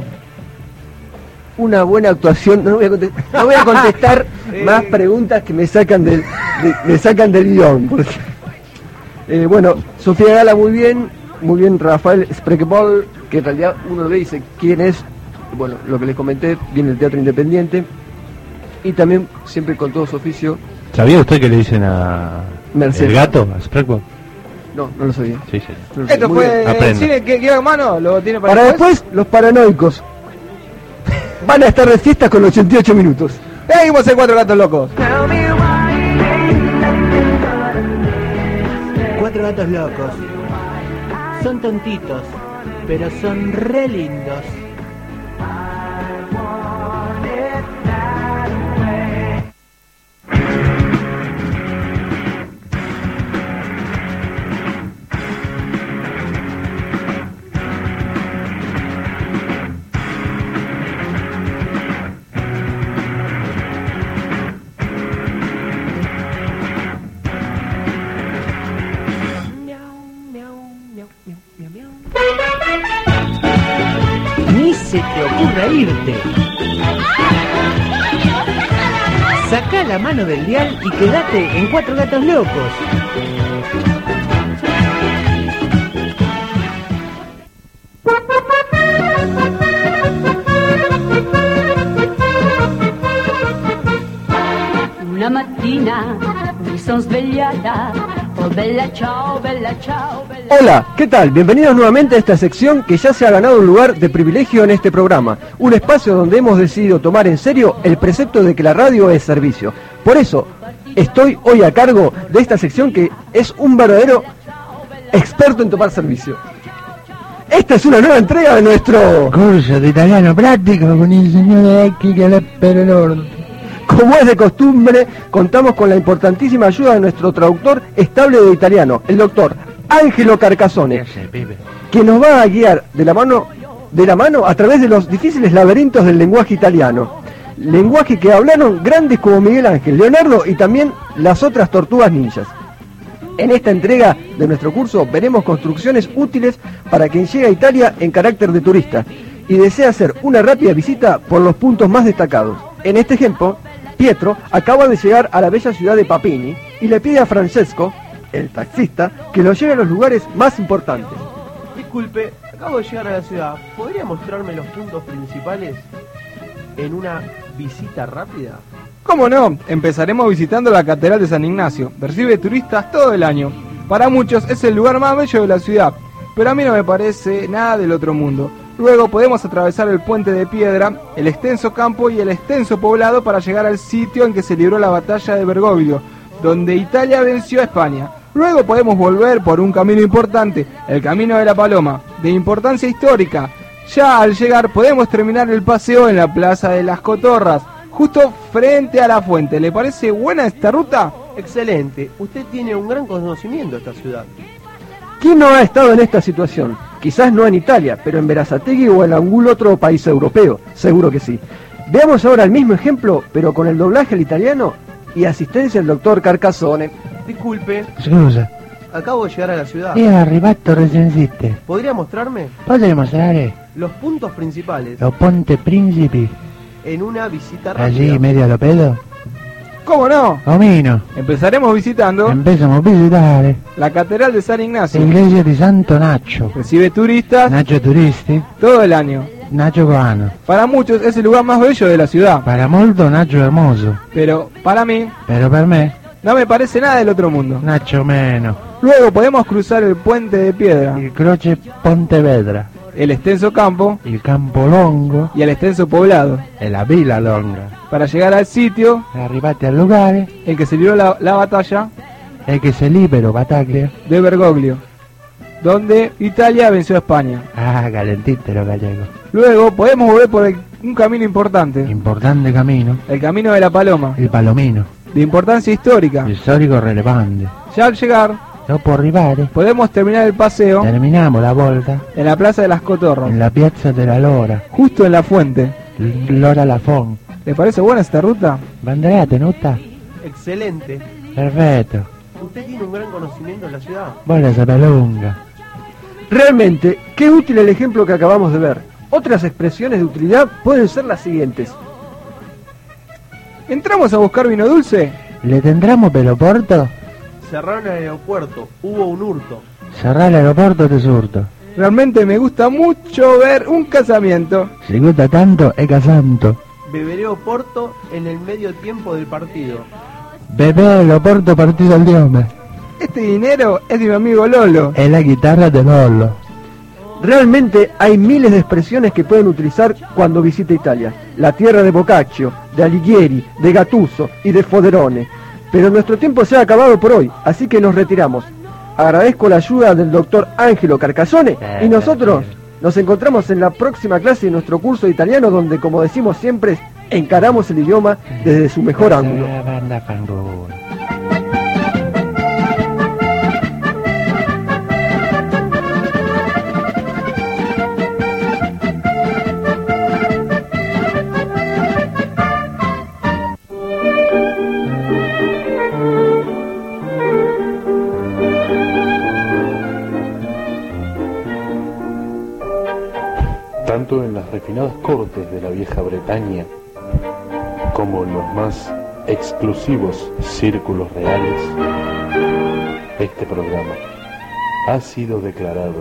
Una buena actuación, no voy a contestar más preguntas que me sacan del guión. Porque, bueno, Sofía Gala muy bien Rafael Sprecable, que en realidad uno lo ve y dice quién es. Bueno, lo que les comenté, viene del teatro independiente, y también siempre con todo su oficio. ¿Sabía usted que le dicen a Mercedes. el gato, a Spreckball? No lo sabía. Sí, sí. No lo sabía. Esto Muy bien. fue el Aprenda. cine que lleva en mano, lo tiene Para después, los paranoicos van a estar de fiesta con 88 minutos. Seguimos en Cuatro Gatos Locos. Cuatro gatos locos. Son tontitos, pero son re lindos. Ni se te ocurra irte. Saca la mano del dial y quédate en Cuatro Gatos Locos. Una mattina mi son svegliata, oh bella ciao, bella ciao, bella... Hola, ¿qué tal? Bienvenidos nuevamente a esta sección que ya se ha ganado un lugar de privilegio en este programa. Un espacio donde hemos decidido tomar en serio el precepto de que la radio es servicio. Por eso, estoy hoy a cargo de esta sección que es un verdadero experto en tomar servicio. Esta es una nueva entrega de nuestro Curso de italiano práctico con el señor X que le espera el orden. Como es de costumbre, contamos con la importantísima ayuda de nuestro traductor estable de italiano, el doctor Ángelo Carcassone, que nos va a guiar de la mano a través de los difíciles laberintos del lenguaje italiano. Lenguaje que hablaron grandes como Miguel Ángel, Leonardo y también las otras tortugas ninjas. En esta entrega de nuestro curso veremos construcciones útiles para quien llega a Italia en carácter de turista y desea hacer una rápida visita por los puntos más destacados. En este ejemplo, Pietro acaba de llegar a la bella ciudad de Papini y le pide a Francesco, el taxista, que lo lleve a los lugares más importantes. Disculpe, acabo de llegar a la ciudad. ¿Podría mostrarme los puntos principales en una visita rápida? ¿Cómo no? Empezaremos visitando la Catedral de San Ignacio. Recibe turistas todo el año. Para muchos es el lugar más bello de la ciudad, pero a mí no me parece nada del otro mundo. Luego podemos atravesar el puente de piedra, el extenso campo y el extenso poblado para llegar al sitio en que se libró la batalla de Bergoglio, donde Italia venció a España. Luego podemos volver por un camino importante, el Camino de la Paloma, de importancia histórica. Ya al llegar podemos terminar el paseo en la Plaza de las Cotorras, justo frente a la fuente. ¿Le parece buena esta ruta? Excelente, usted tiene un gran conocimiento de esta ciudad. ¿Quién no ha estado en esta situación? Quizás no en Italia, pero en Berazategui o en algún otro país europeo, seguro que sí. Veamos ahora el mismo ejemplo, pero con el doblaje al italiano y asistencia del doctor Carcassone. Disculpe, Scusa, acabo de llegar a la ciudad. è arrivato recensiste. ¿Podría mostrarme Potrei mostrare los puntos principales lo Ponte Principi, en una visita rápida? allí medio a lo pedo? ¿Cómo no? Omino, Empezaremos visitando empezamos a visitare la Catedral de San Ignacio. l'iglesia di Santo Nacho. Recibe turistas Nacho Turisti, todo el año. Nacho Coano. Para muchos es el lugar más bello de la ciudad, Para molto Nacho hermoso, pero para mí pero per me no me parece nada del otro mundo. Nacho meno. Luego podemos cruzar el puente de piedra, Il croce Pontevedra, el extenso campo il campo longo y el extenso poblado, e la villa longa. para llegar al sitio Arrivati al lugar en que se libró la batalla e che se libero Bataglia. de Bergoglio, donde Italia venció a España. Ah, calentito lo gallego. Luego podemos volver por un camino importante, Importante camino, el Camino de la Paloma, il Palomino, de importancia histórica. il storico rilevante. Ya al llegar, Dopo arrivare, podemos terminar el paseo terminiamo la volta en la Plaza de las Cotorras, en la piazza della Lora, justo en la fuente. Lora Lafon. ¿Les parece buena esta ruta? Bandera tenuta? Excelente. Perfetto. Usted tiene un gran conocimiento de la ciudad. Vos la sapés lunga. Realmente, qué útil el ejemplo que acabamos de ver. Otras expresiones de utilidad pueden ser las siguientes. ¿Entramos a buscar vino dulce? Le tendremo Peloporto? Cerraron el aeropuerto, hubo un hurto. Cerrare l'aeroporto te surto. Realmente me gusta mucho ver un casamiento. Si gusta tanto è casanto. Beberé Oporto en el medio tiempo del partido. Bebé l'Oporto partito al diome. Este dinero es de mi amigo Lolo. È la chitarra de Lollo. Realmente hay miles de expresiones que pueden utilizar cuando visite Italia. La tierra de Boccaccio, de Alighieri, de Gattuso y de Foderone. Pero nuestro tiempo se ha acabado por hoy, así que nos retiramos. Agradezco la ayuda del doctor Ángelo Carcassone y nosotros nos encontramos en la próxima clase de nuestro curso de italiano donde, como decimos siempre, encaramos el idioma desde su mejor ángulo. Tanto en las refinadas cortes de la vieja Bretaña como en los más exclusivos círculos reales, este programa ha sido declarado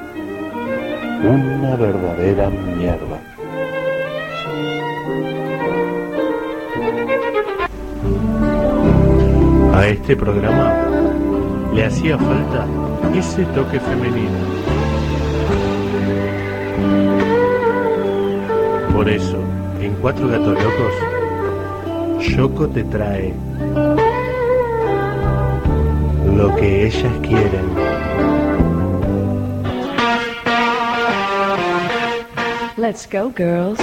una verdadera mierda. A este programa le hacía falta ese toque femenino. Por eso, en Cuatro Gatos Locos, Yoko te trae lo que ellas quieren. Let's go, girls.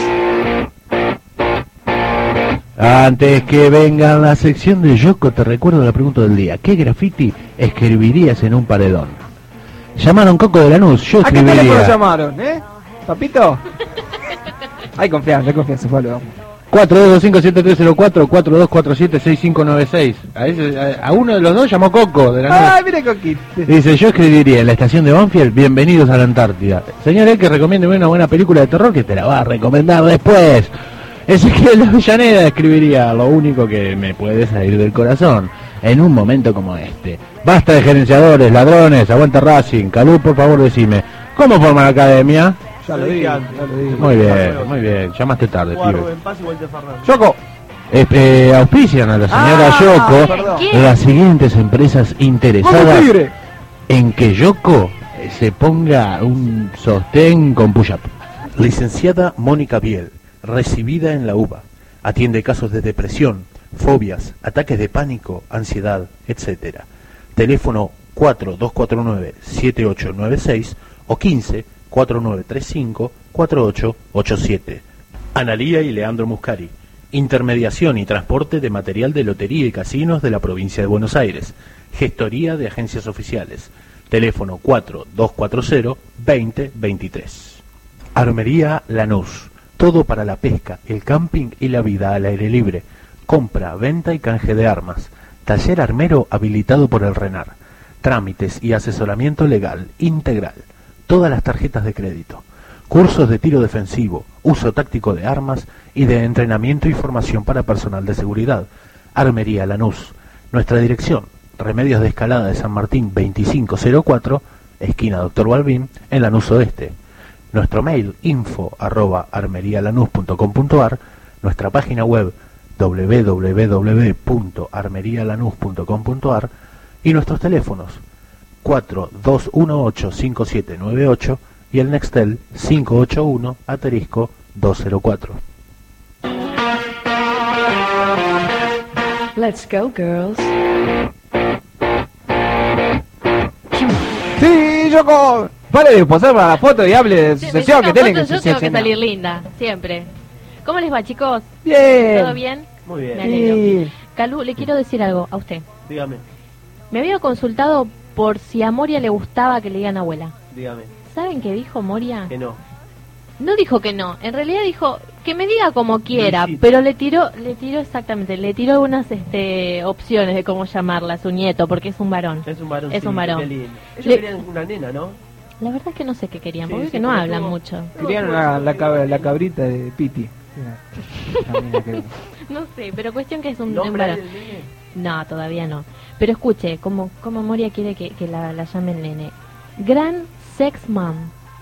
Antes que venga la sección de Yoko, te recuerdo la pregunta del día. ¿Qué graffiti escribirías en un paredón? Llamaron Coco de Lanús, yo ¿A qué teléfono escribiría llamaron, papito? Hay confianza, Pablo. 42257304, 42476596. A uno de los dos llamó Coco de Lanús. ¡Ay, mire Coquito! Dice, yo escribiría en la estación de Banfield, bienvenidos a la Antártida. Señor, que recomiéndeme una buena película de terror que te la va a recomendar después. Ezequiel Avellaneda escribiría lo único que me puede salir del corazón en un momento como este. Basta de gerenciadores, ladrones, aguanta Racing. Calú, por favor, decime, ¿cómo forma la academia? Ya lo dije. Muy bien, llamaste tarde, pibe. Rubén Paz y Walter Fernández. Yoko. Auspician a la señora Yoko perdón. las siguientes empresas interesadas ¡Vamos, tigre! en que Yoko se ponga un sostén con push-up. Licenciada Mónica Biel, recibida en la UBA, atiende casos de depresión, fobias, ataques de pánico, ansiedad, etc. Teléfono 4249-7896 o 15-4935-4887. Analía y Leandro Muscari, intermediación y transporte de material de lotería y casinos de la provincia de Buenos Aires, gestoría de agencias oficiales. Teléfono 4240-2023. Armería Lanús. Todo para la pesca, el camping y la vida al aire libre. Compra, venta y canje de armas. Taller armero habilitado por el RENAR. Trámites y asesoramiento legal integral. Todas las tarjetas de crédito. Cursos de tiro defensivo, uso táctico de armas y de entrenamiento y formación para personal de seguridad. Armería Lanús. Nuestra dirección: Remedios de Escalada de San Martín 2504, esquina Doctor Balbín, en Lanús Oeste. Nuestro mail info@armerialanús.com.ar, nuestra página web www.armerialanús.com.ar y nuestros teléfonos 4218-5798 y el Nextel 581-204. Let's go, girls. Sí, Yoko. Vale de posar para la foto y hable de su Sí, sesión que tienen que yo tengo que salir linda, siempre. ¿Cómo les va, chicos? Bien. ¿Todo bien? Muy bien. Me alegro. Sí. Calú, le quiero decir algo a usted. Dígame, Me había consultado por si a Moria le gustaba que le digan abuela. dígame. ¿Saben qué dijo Moria? Que no. No dijo que no, en realidad dijo que me diga como quiera, Luisito. pero le tiró exactamente, le tiró algunas opciones de cómo llamarla a su nieto, porque es un varón. Es un varón. Es un varón. Qué lindo. Ellos Le- querían una nena, ¿no? La verdad es que no sé qué querían, Sí, porque sí, que no pero hablan tuvo- mucho. Querían la cabrita de Piti. También la querían. No sé, pero cuestión que es un ¿Nombre varón. del nene? No, todavía no. Pero escuche, como Moria quiere que la llame el nene. Gran Sex Mom.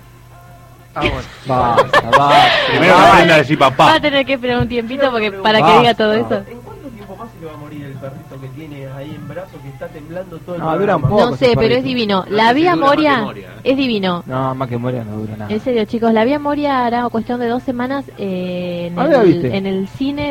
Basta. Primero que aprenda a decir Va papá. a tener que esperar un tiempito Quiero porque preguntar. para que diga todo eso. ¿En cuánto tiempo más se le va a morir el perrito que tiene ahí en brazos que está temblando todo el No, dura un programa? poco. No sé, ese pero es perrito. divino. No La sé si vía dura más que Moria Moria, es divino. No, más que Moria no dura nada. En serio, chicos, la vía Moria hará cuestión de 2 semanas ¿Dónde la viste? en el cine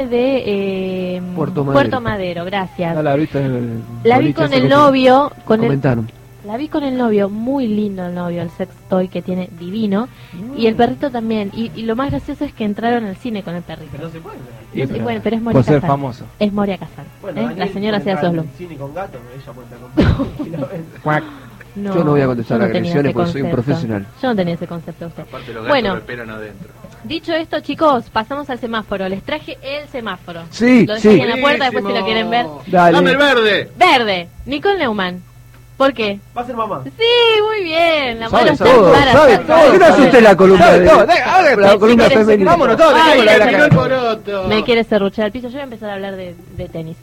de Puerto Madero. Madero, gracias. No la viste en el La vi boliche con ese el que- novio, Comentaron. la vi con el novio, muy lindo el novio, el sex toy que tiene divino, y el perrito también. Y lo más gracioso es que entraron al cine con el perrito. Que no se puede. Y No sé, bueno, pero es Moria por ser Kazan. famoso. Es Moria Kazan. Bueno, ¿eh? Daniel La señora puede Sea entrar Soslo. al cine con gato, ella cuenta con Cuac. Yo no voy a contestar yo no tenía agresiones ese porque soy un concepto. profesional. Yo no tenía ese concepto de usted. Aparte los gatos Bueno. lo esperan adentro. Dicho esto, chicos, pasamos al semáforo. Les traje el semáforo. Sí, Lo dejé sí. ahí en la puerta, después si lo quieren ver. Dale. ¡Dame el verde! Verde, Nicole Neumann. ¿Por qué? Va a ser mamá. Sí, muy bien. La Sabe modelo está todo, embarazada. sabe todo. ¿Por qué no hace usted la columna Sabe de- todo, ahora la columna Si quieres- femenina? Vámonos todos, Ay, dejémosla de la me cara. Poroto! Me quiere serruchar al piso. Yo voy a empezar a hablar de tenis.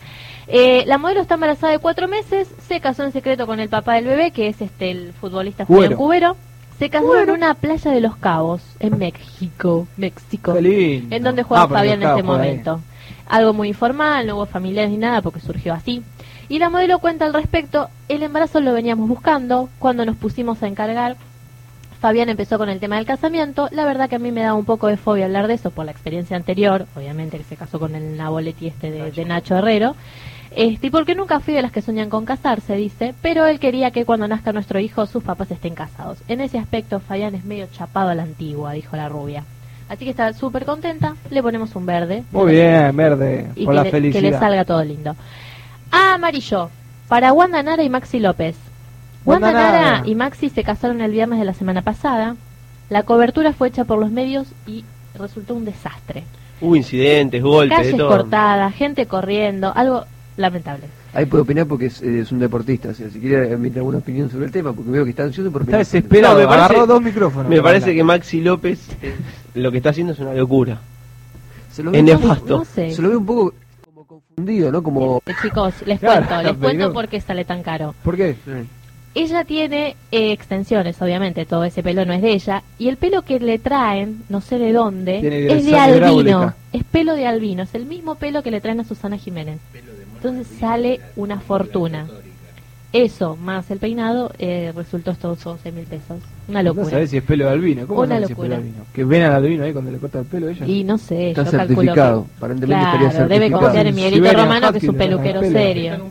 La modelo está embarazada de 4 meses. Se casó en secreto con el papá del bebé, que es el futbolista Julián Cubero. Se casó en una playa de Los Cabos, en México. Qué lindo. En donde juega pero Fabián en Los este Cabos, momento. Algo muy informal, no hubo familiares ni nada porque surgió así. Y la modelo cuenta al respecto: el embarazo lo veníamos buscando. Cuando nos pusimos a encargar, Fabián empezó con el tema del casamiento. La verdad que a mí me da un poco de fobia hablar de eso por la experiencia anterior, obviamente que se casó con el Naboletti de Nacho Herrero. Y porque nunca fui de las que soñan con casarse, dice, pero él quería que cuando nazca nuestro hijo sus papás estén casados. En ese aspecto Fabián es medio chapado a la antigua, dijo la rubia. Así que está súper contenta, le ponemos un verde. Muy bien, verde. Y Por que la le felicidad. salga todo lindo. Amarillo, para Wanda Nara y Maxi López. Wanda Wanda Nara Nara. y Maxi se casaron el viernes de la semana pasada. La cobertura fue hecha por los medios y resultó un desastre. Hubo incidentes, golpes, de Calles todo. cortadas, gente corriendo, algo lamentable. Ahí puede opinar porque es un deportista. O sea, si quiere emitir alguna opinión sobre el tema, porque veo que está ansioso por Está opinar. desesperado, No, me parece- agarró 2 micrófonos. Me parece que Maxi López lo que está haciendo es una locura. Se lo Es ve, nefasto. No sé. se lo ve un poco como confundido, ¿no? Como... Chicos, les Claro, cuento pero- por qué sale tan caro. ¿Por qué? Ella tiene extensiones, obviamente, todo ese pelo no es de ella, y el pelo que le traen, no sé de dónde, Tiene es de sangre albino, hidráulica. es pelo de albino, es el mismo pelo que le traen a Susana Jiménez. Entonces sale una fortuna. Eso, más el peinado, resultó estos 11.000 pesos. Una No locura. sabés si es pelo de albino. ¿Cómo Una sabés si es pelo locura. de albino? ¿Que ven al albino ahí cuando le corta el pelo a ella? Y no sé, Está yo calculo certificado. que... Aparentemente estaría Claro, debe certificado. confiar en Miguelito Siberian Romano, que es Husky un le sacan peluquero el pelo. serio.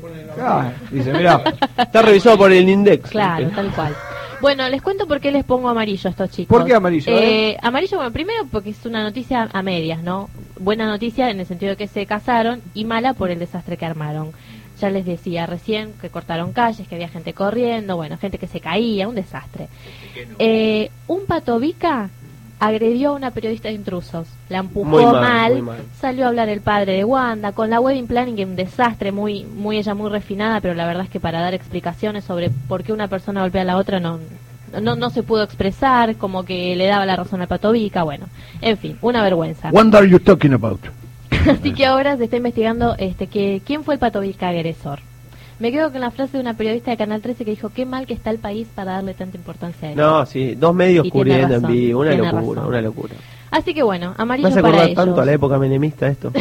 Ah, dice, mirá. Está revisado por el Index. Claro, tal cual. Bueno, les cuento por qué les pongo amarillo a estos chicos. ¿Por qué amarillo? Amarillo, bueno, primero porque es una noticia a medias, ¿no? Buena noticia en el sentido de que se casaron y mala por el desastre que armaron. ya les decía recién que cortaron calles, que había gente corriendo, bueno, gente que se caía, un desastre. Un patobica agredió a una periodista de Intrusos, la empujó Muy mal, mal. salió a hablar el padre de Wanda, con la wedding planning, un desastre, ella muy refinada, pero la verdad es que para dar explicaciones sobre por qué una persona golpea a la otra no se pudo expresar, como que le daba la razón al patobica, bueno, en fin, una vergüenza. What are you talking about? Así que ahora se está investigando quién fue el patobica agresor. Me quedo con la frase de una periodista de Canal 13 que dijo: qué mal que está el país para darle tanta importancia a él. No, sí, 2 medios Y tiene cubriendo en razón, vivo, una tiene locura, razón. una locura. Así que bueno, Me amarillo hace para acordar ellos. tanto a la época menemista esto.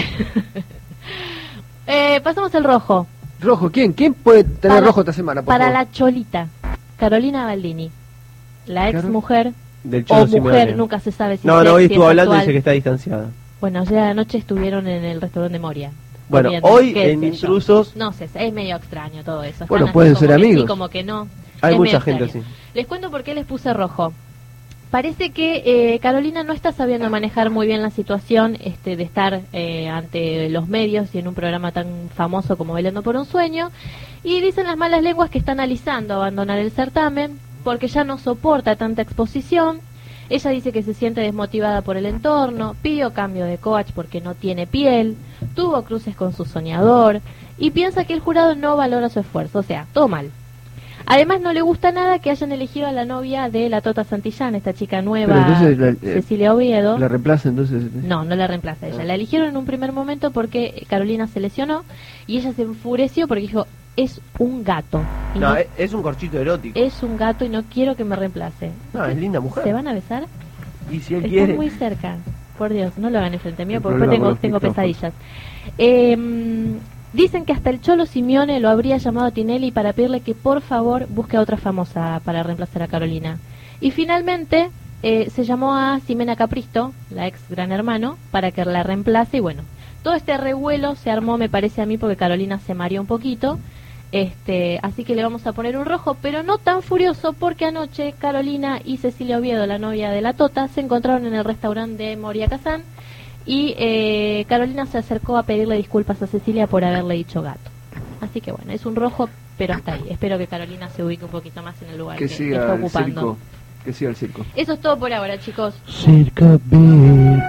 Pasamos al rojo. Rojo, ¿quién? ¿Quién puede tener Para- rojo esta semana? Por Para favor? la Cholita, Carolina Baldini, la ex mujer Del o Cholo mujer, Simeone. nunca se sabe si No, es- hoy si estuvo es hablando y actual. dice que está distanciada. Bueno, ayer anoche estuvieron en el restaurante de Moria. Bueno, comiendo, hoy qué en sé yo. Intrusos No sé, es medio extraño todo eso. Bueno, Están pueden así ser como que amigos. sí, como que no. hay Es mucha medio gente extraño. así. Les cuento por qué les puse rojo. Parece que Carolina no está sabiendo manejar muy bien la situación de estar ante los medios y en un programa tan famoso como Bailando por un Sueño. Y dicen las malas lenguas que está analizando abandonar el certamen porque ya no soporta tanta exposición. Ella dice que se siente desmotivada por el entorno, pidió cambio de coach porque no tiene piel, tuvo cruces con su soñador y piensa que el jurado no valora su esfuerzo, o sea, todo mal. Además no le gusta nada que hayan elegido a la novia de la Tota Santillán, esta chica nueva, Pero entonces Cecilia Oviedo. la reemplaza entonces. No la reemplaza ella. La eligieron en un primer momento porque Carolina se lesionó y ella se enfureció porque dijo: es un gato. Y No, es un corchito erótico. es un gato y no quiero que me reemplace. No, es linda mujer. ¿Se van a besar? Y si él Están quiere. muy cerca. Por Dios, no lo hagan enfrente mío El porque después problema con tengo los micrófonos. pesadillas. Dicen que hasta el Cholo Simeone lo habría llamado a Tinelli para pedirle que por favor busque a otra famosa para reemplazar a Carolina. Y finalmente se llamó a Ximena Capristo, la ex Gran Hermano, para que la reemplace. Y bueno, todo este revuelo se armó, me parece a mí, porque Carolina se mareó un poquito. Así que le vamos a poner un rojo, pero no tan furioso, porque anoche Carolina y Cecilia Oviedo, la novia de la Tota, se encontraron en el restaurante de Moria Kazán y Carolina se acercó a pedirle disculpas a Cecilia por haberle dicho gato. Así que bueno, es un rojo, pero hasta ahí. Espero que Carolina se ubique un poquito más en el lugar que está siga el ocupando. circo. Que siga el circo. Eso es todo por ahora, chicos. Circa Beat.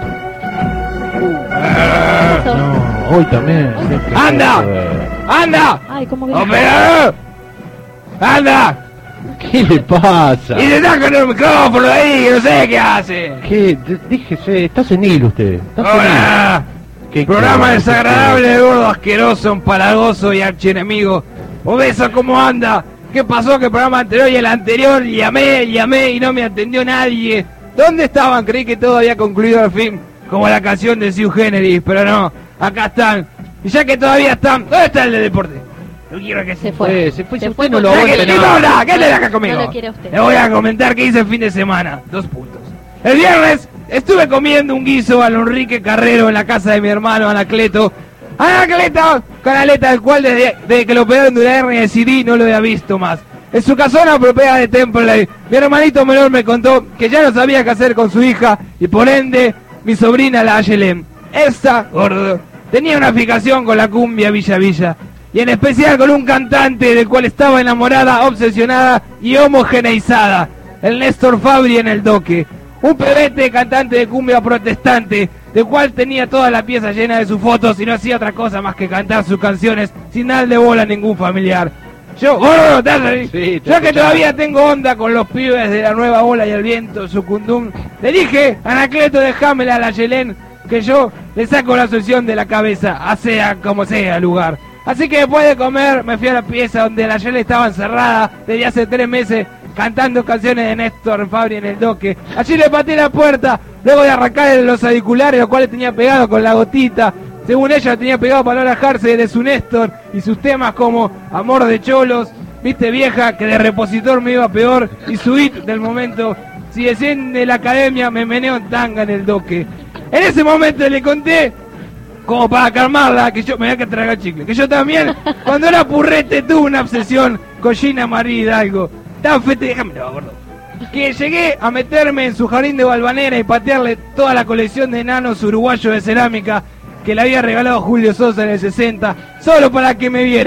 Eso. No, hoy también. ¡Anda! ¡Anda! Ay, ¿cómo que ¡Operador! ¡Anda! ¿Qué le pasa? Y se saca el micrófono de ahí, que no sé qué hace. ¿Qué? Díjese, está senil usted. Está senil. ¡Hola! ¿Qué Programa cosa? desagradable de gordo asqueroso, empalagoso y archienemigo. Obesa, ¿cómo anda? ¿Qué pasó que el programa anterior y el anterior llamé y no me atendió nadie? ¿Dónde estaban? Creí que todo había concluido al fin, como la canción de Sue Generis, pero no, acá están. Y ya que todavía están, ¿dónde está el de deporte? No quiero que Se fue. Se fue, Se usted fue no lo porque- aguanta ¿Qué nada. habla? ¿Qué le da acá conmigo? No lo quiere usted. Le voy a comentar qué hice el fin de semana. 2 puntos. El viernes estuve comiendo un guiso a lo Enrique Carrero en la casa de mi hermano Anacleto. Anacleto, canaleta del cual desde que lo operaron de una hernia de CD no lo había visto más. En su casona propiedad de Temple, mi hermanito menor me contó que ya no sabía qué hacer con su hija y por ende mi sobrina la Ayelén. Esta, gordo, tenía una fijación con la cumbia Villa Villa y en especial con un cantante del cual estaba enamorada, obsesionada y homogeneizada, el Néstor Fabri en el Doque. Un pebete cantante de cumbia protestante, del cual tenía toda la pieza llena de sus fotos y no hacía otra cosa más que cantar sus canciones sin darle bola a ningún familiar. Yo, gordo, ¿te haces ahí? Sí, te Yo que escuchaba. todavía tengo onda con los pibes de la nueva ola y el viento, Sucundum, le dije, Anacleto, dejámela a la Yelén, que yo le saco la solución de la cabeza, a sea como sea el lugar. Así que después de comer me fui a la pieza donde la Yelén estaba encerrada desde hace 3 meses cantando canciones de Néstor Fabri en el Doque. Allí le pateé la puerta, luego de arrancar los auriculares, los cuales tenía pegado con la gotita. Según ella tenía pegado para no alejarse de su Néstor y sus temas como Amor de Cholos, Viste Vieja, que de repositor me iba peor, y su hit del momento, Si desciende la academia me meneo en tanga en el Doque. En ese momento le conté, como para calmarla, que yo me voy a tragar chicle, que yo también, cuando era purrete, tuve una obsesión con Gina María Hidalgo. Tan fete, déjamelo, gordo. Que llegué a meterme en su jardín de Balvanera y patearle toda la colección de enanos uruguayos de cerámica que le había regalado Julio Sosa en el 60, solo para que me viera.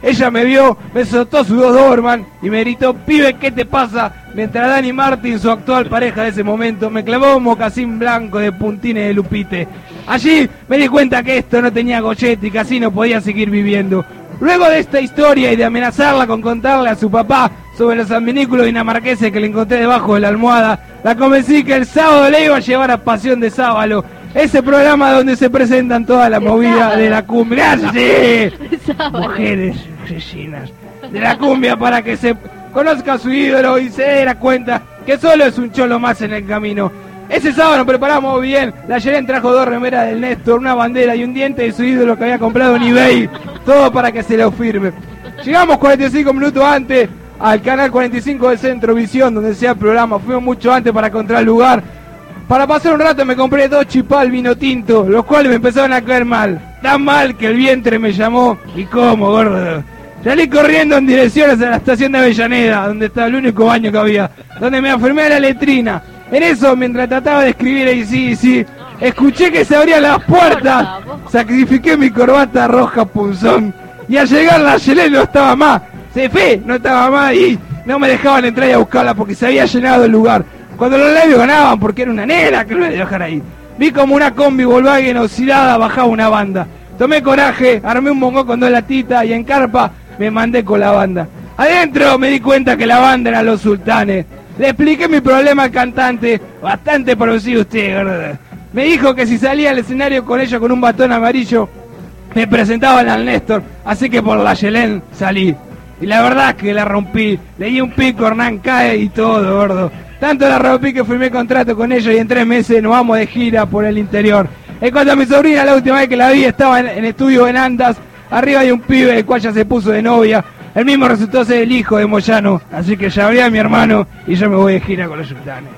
Ella me vio, me soltó su dos Doberman y me gritó, pibe, ¿qué te pasa? Mientras Dani Martin, su actual pareja de ese momento, me clavó un mocasín blanco de puntines de Lupite. Allí me di cuenta que esto no tenía gollete y que así no podía seguir viviendo. Luego de esta historia y de amenazarla con contarle a su papá sobre los adminículos dinamarqueses que le encontré debajo de la almohada, la convencí que el sábado le iba a llevar a Pasión de Sábalo, ese programa donde se presentan toda la movida de la cumbia. ¡Sí! Mujeres asesinas de la cumbia, para que se conozca a su ídolo y se dé cuenta que solo es un cholo más en el camino. Ese sábado nos preparamos bien. La Yelén trajo 2 remeras del Néstor, una bandera y un diente de su ídolo que había comprado en eBay. Todo para que se lo firme. Llegamos 45 minutos antes al canal 45 de Centro Visión, donde sea el programa. Fuimos mucho antes para encontrar el lugar. Para pasar un rato me compré 2 chipal vino tinto, los cuales me empezaron a caer mal. Tan mal que el vientre me llamó. ¿Y cómo, gordo? Salí corriendo en dirección hacia la estación de Avellaneda, donde estaba el único baño que había, donde me afirmé a la letrina. En eso, mientras trataba de escribir ahí, sí, escuché que se abrían las puertas. Sacrifiqué mi corbata roja punzón. Y al llegar la Yelén no estaba más. Se fue, no estaba más y no me dejaban entrar y a buscarla porque se había llenado el lugar. Cuando los labios ganaban, porque era una nena que no le dejar ahí. Vi como una combi Volkswagen oxidada bajaba una banda. Tomé coraje, armé un bongo con 2 latitas y en carpa me mandé con la banda. Adentro me di cuenta que la banda eran los Sultanes. Le expliqué mi problema al cantante, bastante producido usted, gordo. Me dijo que si salía al escenario con ella con un batón amarillo, me presentaban al Néstor, así que por la Yelén salí. Y la verdad es que la rompí, le di un pico, Hernán Cae y todo, gordo. Tanto la rompí que firmé contrato con ellos y en 3 meses nos vamos de gira por el interior. En cuanto a mi sobrina, la última vez que la vi estaba en estudio en Andas, arriba de un pibe el cual ya se puso de novia. El mismo resultó ser el hijo de Moyano, así que ya hablé a mi hermano y yo me voy de gira con los Sultanes.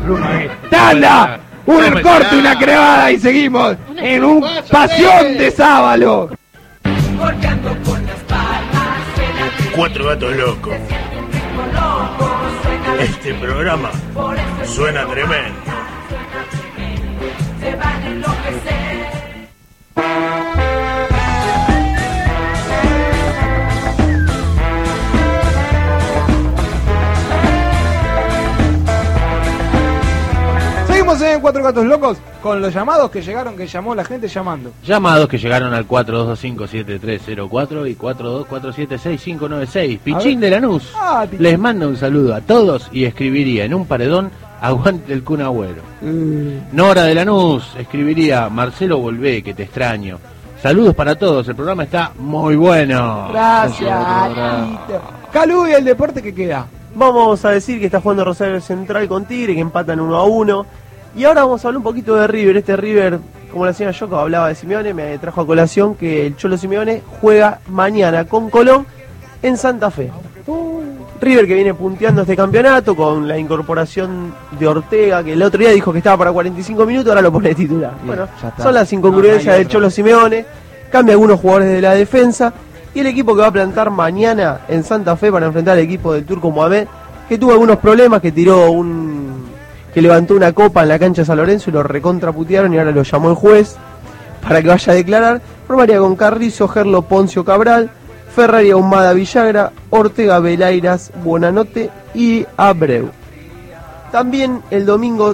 ¡Tanda! Un corte, una crevada y seguimos en un Pasión de Sábalo. 4 gatos locos. Este programa suena tremendo. Se van a enloquecer. Seguimos en 4 gatos locos con los llamados que llegaron, que llamó la gente llamando. Llamados que llegaron al 4225-7304 y 4247-6596. Pichín de Lanús. Les manda un saludo a todos y escribiría en un paredón: aguante el Kun Agüero. Nora de Lanús escribiría: Marcelo, volvé, que te extraño. Saludos para todos, el programa está muy bueno. Gracias. Calú, y el deporte que queda. Vamos a decir que está jugando Rosario Central con Tigre, que empatan 1-1. Y ahora vamos a hablar un poquito de River. Este River, como la señora Yoko hablaba de Simeone, me trajo a colación que el Cholo Simeone juega mañana con Colón en Santa Fe. River que viene punteando este campeonato con la incorporación de Ortega, que el otro día dijo que estaba para 45 minutos, ahora lo pone de titular. Bueno, son las incongruencias del Cholo Simeone. Cambia algunos jugadores de la defensa. Y el equipo que va a plantar mañana en Santa Fe para enfrentar al equipo del Turco Mohamed, que tuvo algunos problemas, que que levantó una copa en la cancha de San Lorenzo y lo recontraputearon y ahora lo llamó el juez para que vaya a declarar. Formaría con Carrizo, Gerlo, Poncio, Cabral, Ferrari, Ahumada, Villagra, Ortega, Belairas, Buonanotte y Abreu. También el domingo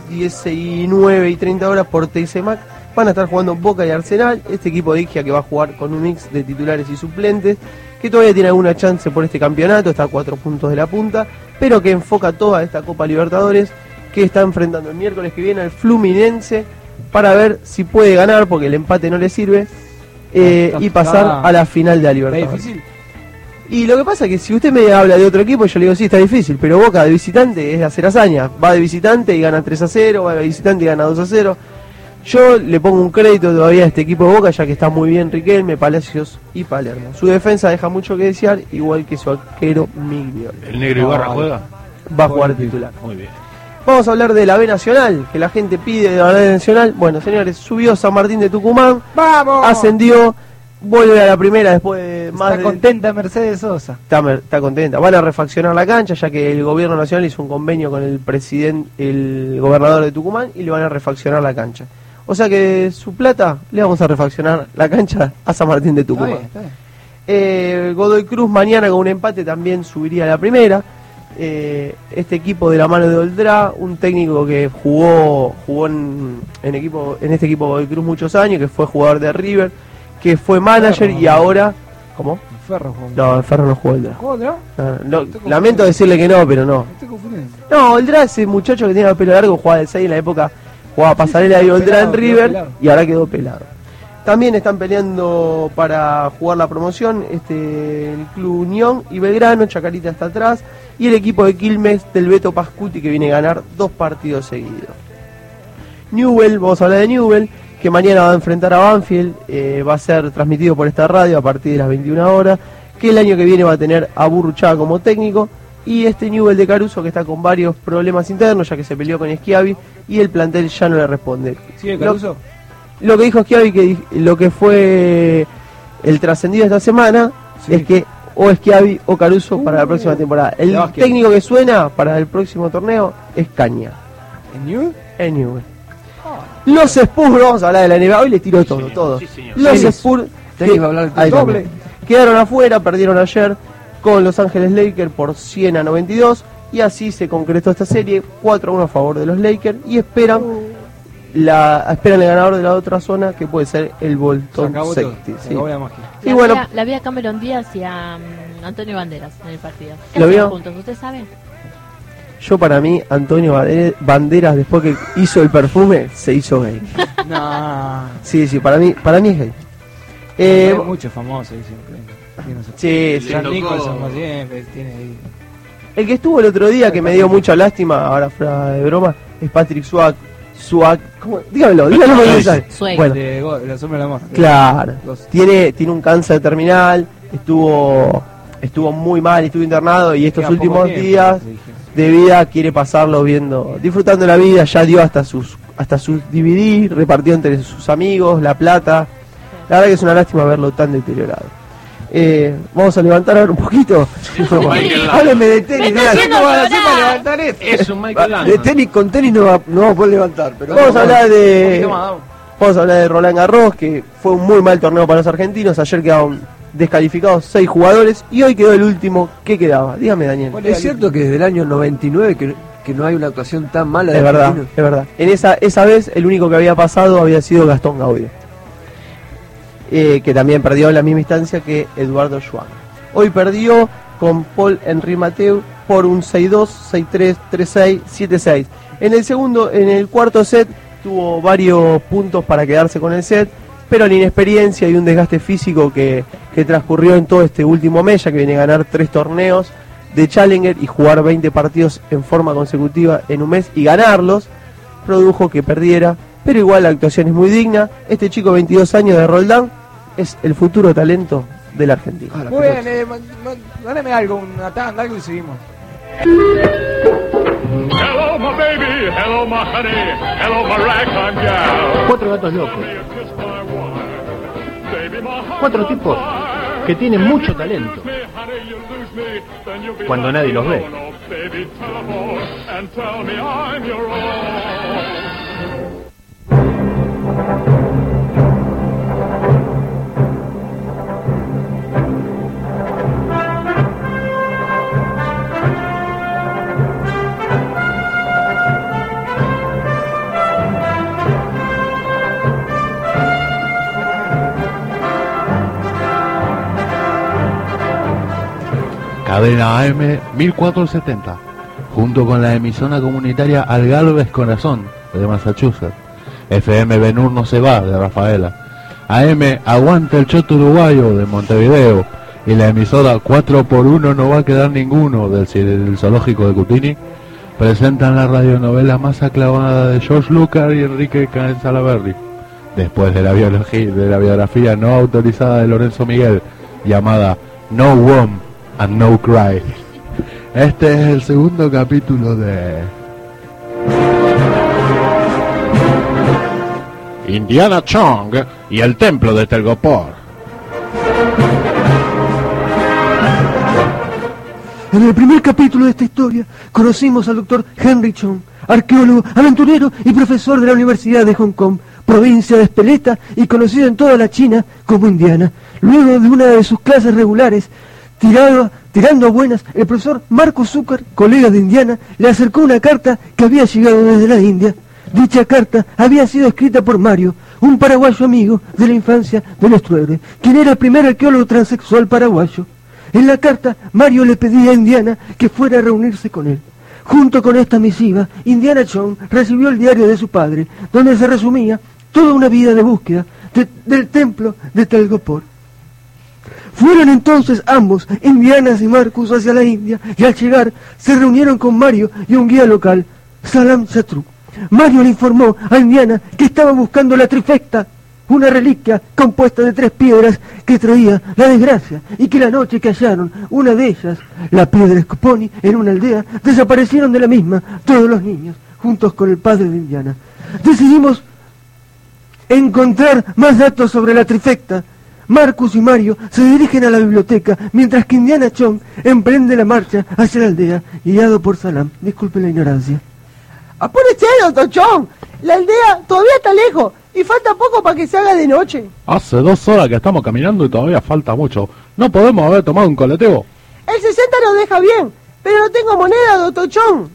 19:30 horas por TCMAC van a estar jugando Boca y Arsenal. Este equipo de Igia que va a jugar con un mix de titulares y suplentes, que todavía tiene alguna chance por este campeonato, está a 4 puntos de la punta, pero que enfoca toda esta Copa Libertadores, que está enfrentando el miércoles que viene al Fluminense para ver si puede ganar, porque el empate no le sirve, y pasar a la final de la Libertadores. ¿Es difícil? Y lo que pasa es que si usted me habla de otro equipo, yo le digo sí, está difícil, pero Boca de visitante es de hacer hazaña. Va de visitante y gana 3-0, va de visitante y gana 2-0. Yo le pongo un crédito todavía a este equipo de Boca, ya que está muy bien Riquelme, Palacios y Palermo. Su defensa deja mucho que desear, igual que su arquero Miglio. ¿El Negro Ibarra juega? Va a jugar titular. Muy bien. Vamos a hablar de la B Nacional, que la gente pide de la B Nacional. Bueno, señores, subió San Martín de Tucumán. ¡Vamos! Ascendió, vuelve a la primera después de más Está contenta Mercedes Sosa. Está contenta. Van a refaccionar la cancha, ya que el gobierno nacional hizo un convenio con el gobernador de Tucumán y le van a refaccionar la cancha. O sea que su plata le vamos a refaccionar la cancha a San Martín de Tucumán. Está bien. Godoy Cruz mañana con un empate también subiría a la primera. Este equipo de la mano de Oldrá, un técnico que jugó en este equipo Godoy Cruz muchos años, que fue jugador de River, que fue manager y ahora... ¿Cómo? No, el Ferro no jugó Oldrá. ¿Jugó, no? No, lamento decirle que no, pero no. No, Oldrá, ese muchacho que tenía el pelo largo, jugaba del 6 en la época, jugaba pasarela y Oldrá en River y ahora quedó pelado. También están peleando para jugar la promoción el Club Unión y Belgrano, Chacarita está atrás, y el equipo de Quilmes del Beto Pascuti, que viene a ganar 2 partidos seguidos. Newell, vamos a hablar de Newell, que mañana va a enfrentar a Banfield, va a ser transmitido por esta radio a partir de las 21 horas, que el año que viene va a tener a Burruchaga como técnico, y este Newell de Caruso que está con varios problemas internos, ya que se peleó con Schiavi, y el plantel ya no le responde. ¿Sigue Caruso? Lo que dijo Schiavi, que lo que fue el trascendido esta semana, es que o Schiavi o Caruso para la próxima temporada. El técnico que suena para el próximo torneo es Caña. ¿En Newell? En Newell. Los Spurs, vamos a hablar de la NBA, hoy le tiró todo. Los Spurs quedaron afuera, perdieron ayer con Los Ángeles Lakers por 100-92, y así se concretó esta serie, 4-1 a favor de los Lakers, y esperan el ganador de la otra zona, que puede ser el Bolton Celtics. Sí. Y bueno, la vi a Cameron Díaz y a Antonio Banderas en el partido. ¿Lo vio? Juntos, ¿usted sabe? Yo, para mí, Antonio Banderas, después que hizo el perfume, se hizo gay. No. Sí, para mí es gay. Hay muchos famosos ahí siempre. Sí. Jan Nicholson, como siempre, tiene ahí. El que estuvo el otro día, que me dio mucha lástima, ahora fuera de broma, es Patrick Swag. ¿Cómo? Dígamelo porque sabe. Bueno, de La Sombra del Amor. Claro. Tiene un cáncer terminal, estuvo muy mal, estuvo internado, y estos últimos días de vida quiere pasarlo disfrutando la vida. Ya dio hasta sus DVD, repartió entre sus amigos la plata. La verdad que es una lástima verlo tan deteriorado. Vamos a levantar ahora un poquito. Hábleme de tenis. No sé cómo van a hacer para levantar esto. Es un Michael Landon. De tenis, con tenis no vamos a poder levantar. Pero vamos a hablar de Roland Garros, que fue un muy mal torneo para los argentinos. Ayer quedaron descalificados 6 jugadores y hoy quedó el último. ¿Qué quedaba? Dígame, Daniel. Es cierto que desde el año 99 que no hay una actuación tan mala de Es verdad. En esa vez el único que había pasado había sido Gastón Gaudio, que también perdió en la misma instancia que Eduardo Schwab. Hoy perdió con Paul-Henri Mateu por un 6-2, 6-3, 3-6, 7-6. En el cuarto set tuvo varios puntos para quedarse con el set, pero la inexperiencia y un desgaste físico que transcurrió en todo este último mes, ya que viene a ganar 3 torneos de Challenger y jugar 20 partidos en forma consecutiva en un mes y ganarlos, produjo que perdiera. Pero igual la actuación es muy digna. Este chico, 22 años, de Roldán, es el futuro talento de la Argentina. Muy bien, dame algo, una tanda, algo y seguimos. Hello, my baby. Hello, my honey. Hello, my ragtime gal. 4 gatos locos. 4 tipos que tienen mucho talento cuando nadie los ve. Cadena AM 1470, junto con la emisora comunitaria Algarves Corazón de Massachusetts, FM Benur no se va de Rafaela, AM Aguanta el Choto Uruguayo de Montevideo, y la emisora 4x1 no va a quedar ninguno del zoológico de Cutini, presentan la radionovela más aclamada de George Lucas y Enrique Caen Salaberry, después de la biografía no autorizada de Lorenzo Miguel, llamada No Womb and No Cry. Este es el segundo capítulo de Indiana Chong y el templo de Telgopor. En el primer capítulo de esta historia conocimos al doctor Henry Chong, arqueólogo, aventurero y profesor de la Universidad de Hong Kong, provincia de Espeleta y conocido en toda la China como Indiana. Luego de una de sus clases regulares, tirando a buenas, el profesor Marcus Zucker, colega de Indiana, le acercó una carta que había llegado desde la India. Dicha carta había sido escrita por Mario, un paraguayo amigo de la infancia de nuestro héroe, quien era el primer arqueólogo transexual paraguayo. En la carta, Mario le pedía a Indiana que fuera a reunirse con él. Junto con esta misiva, Indiana Jones recibió el diario de su padre, donde se resumía toda una vida de búsqueda del templo de Telgopor. Fueron entonces ambos, Indiana y Marcus, hacia la India, y al llegar se reunieron con Mario y un guía local, Salam Chatru. Mario le informó a Indiana que estaba buscando la trifecta, una reliquia compuesta de 3 piedras que traía la desgracia, y que la noche que hallaron una de ellas, la piedra Scoponi, en una aldea, desaparecieron de la misma todos los niños, juntos con el padre de Indiana. Decidimos encontrar más datos sobre la trifecta. Marcus y Mario se dirigen a la biblioteca, mientras que Indiana Jones emprende la marcha hacia la aldea, guiado por Salam. Disculpe la ignorancia. ¡Apúrese, doctor Chong! La aldea todavía está lejos y falta poco para que se haga de noche. Hace 2 horas que estamos caminando y todavía falta mucho. ¿No podemos haber tomado un colectivo? El 60 nos deja bien, pero no tengo moneda, doctor Chong.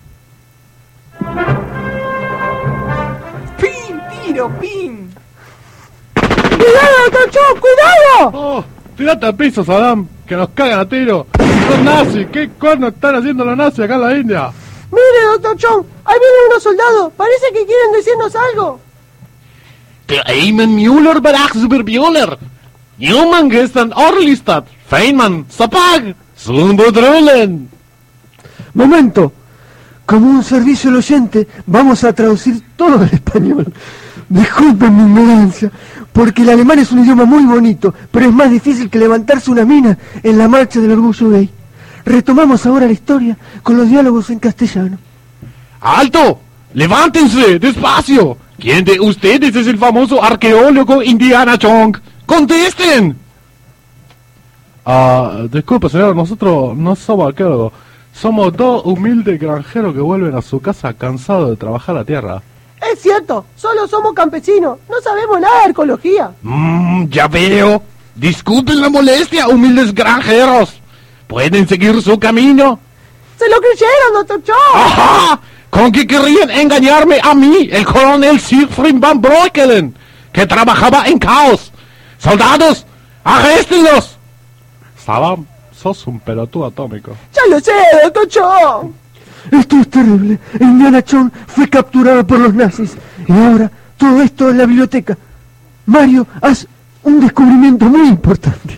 ¡Pin! ¡Tiro! ¡Pin! ¡Cuidado, doctor Chong! ¡Cuidado! ¡Oh! ¡Tirate al piso, Saddam! ¡Que nos cagan a tiro! ¡Son nazis! ¿Qué cuerno están haciendo los nazis acá en la India? Mire, doctor Chong, ahí vienen unos soldados. Parece que quieren decirnos algo. Der Eamon Müller bedacht Superbühler. Newman gestern Orlistad. Feynman, Zapag, Zumbudrulen. Momento. Como un servicio al oyente, vamos a traducir todo al español. Disculpen mi ignorancia, porque el alemán es un idioma muy bonito, pero es más difícil que levantarse una mina en la marcha del orgullo gay. Retomamos ahora la historia con los diálogos en castellano. ¡Alto! ¡Levántense! ¡Despacio! ¿Quién de ustedes es el famoso arqueólogo Indiana Jones? ¡Contesten! Disculpe, señor, nosotros no somos arqueólogos. Somos 2 humildes granjeros que vuelven a su casa cansados de trabajar la tierra. Es cierto, solo somos campesinos. No sabemos nada de arqueología. Ya veo. Disculpen la molestia, humildes granjeros. ¿Pueden seguir su camino? ¡Se lo creyeron, doctor Chong! ¡Ajá! ¿Con qué querían engañarme a mí, el coronel Siegfried van Breukelen, que trabajaba en caos? ¡Soldados! ¡Arréstenlos! Saddam, sos un pelotudo atómico. ¡Ya lo sé, doctor Chong! Esto es terrible. Indiana Jones fue capturado por los nazis. Y ahora, todo esto en la biblioteca. Mario, haz un descubrimiento muy importante.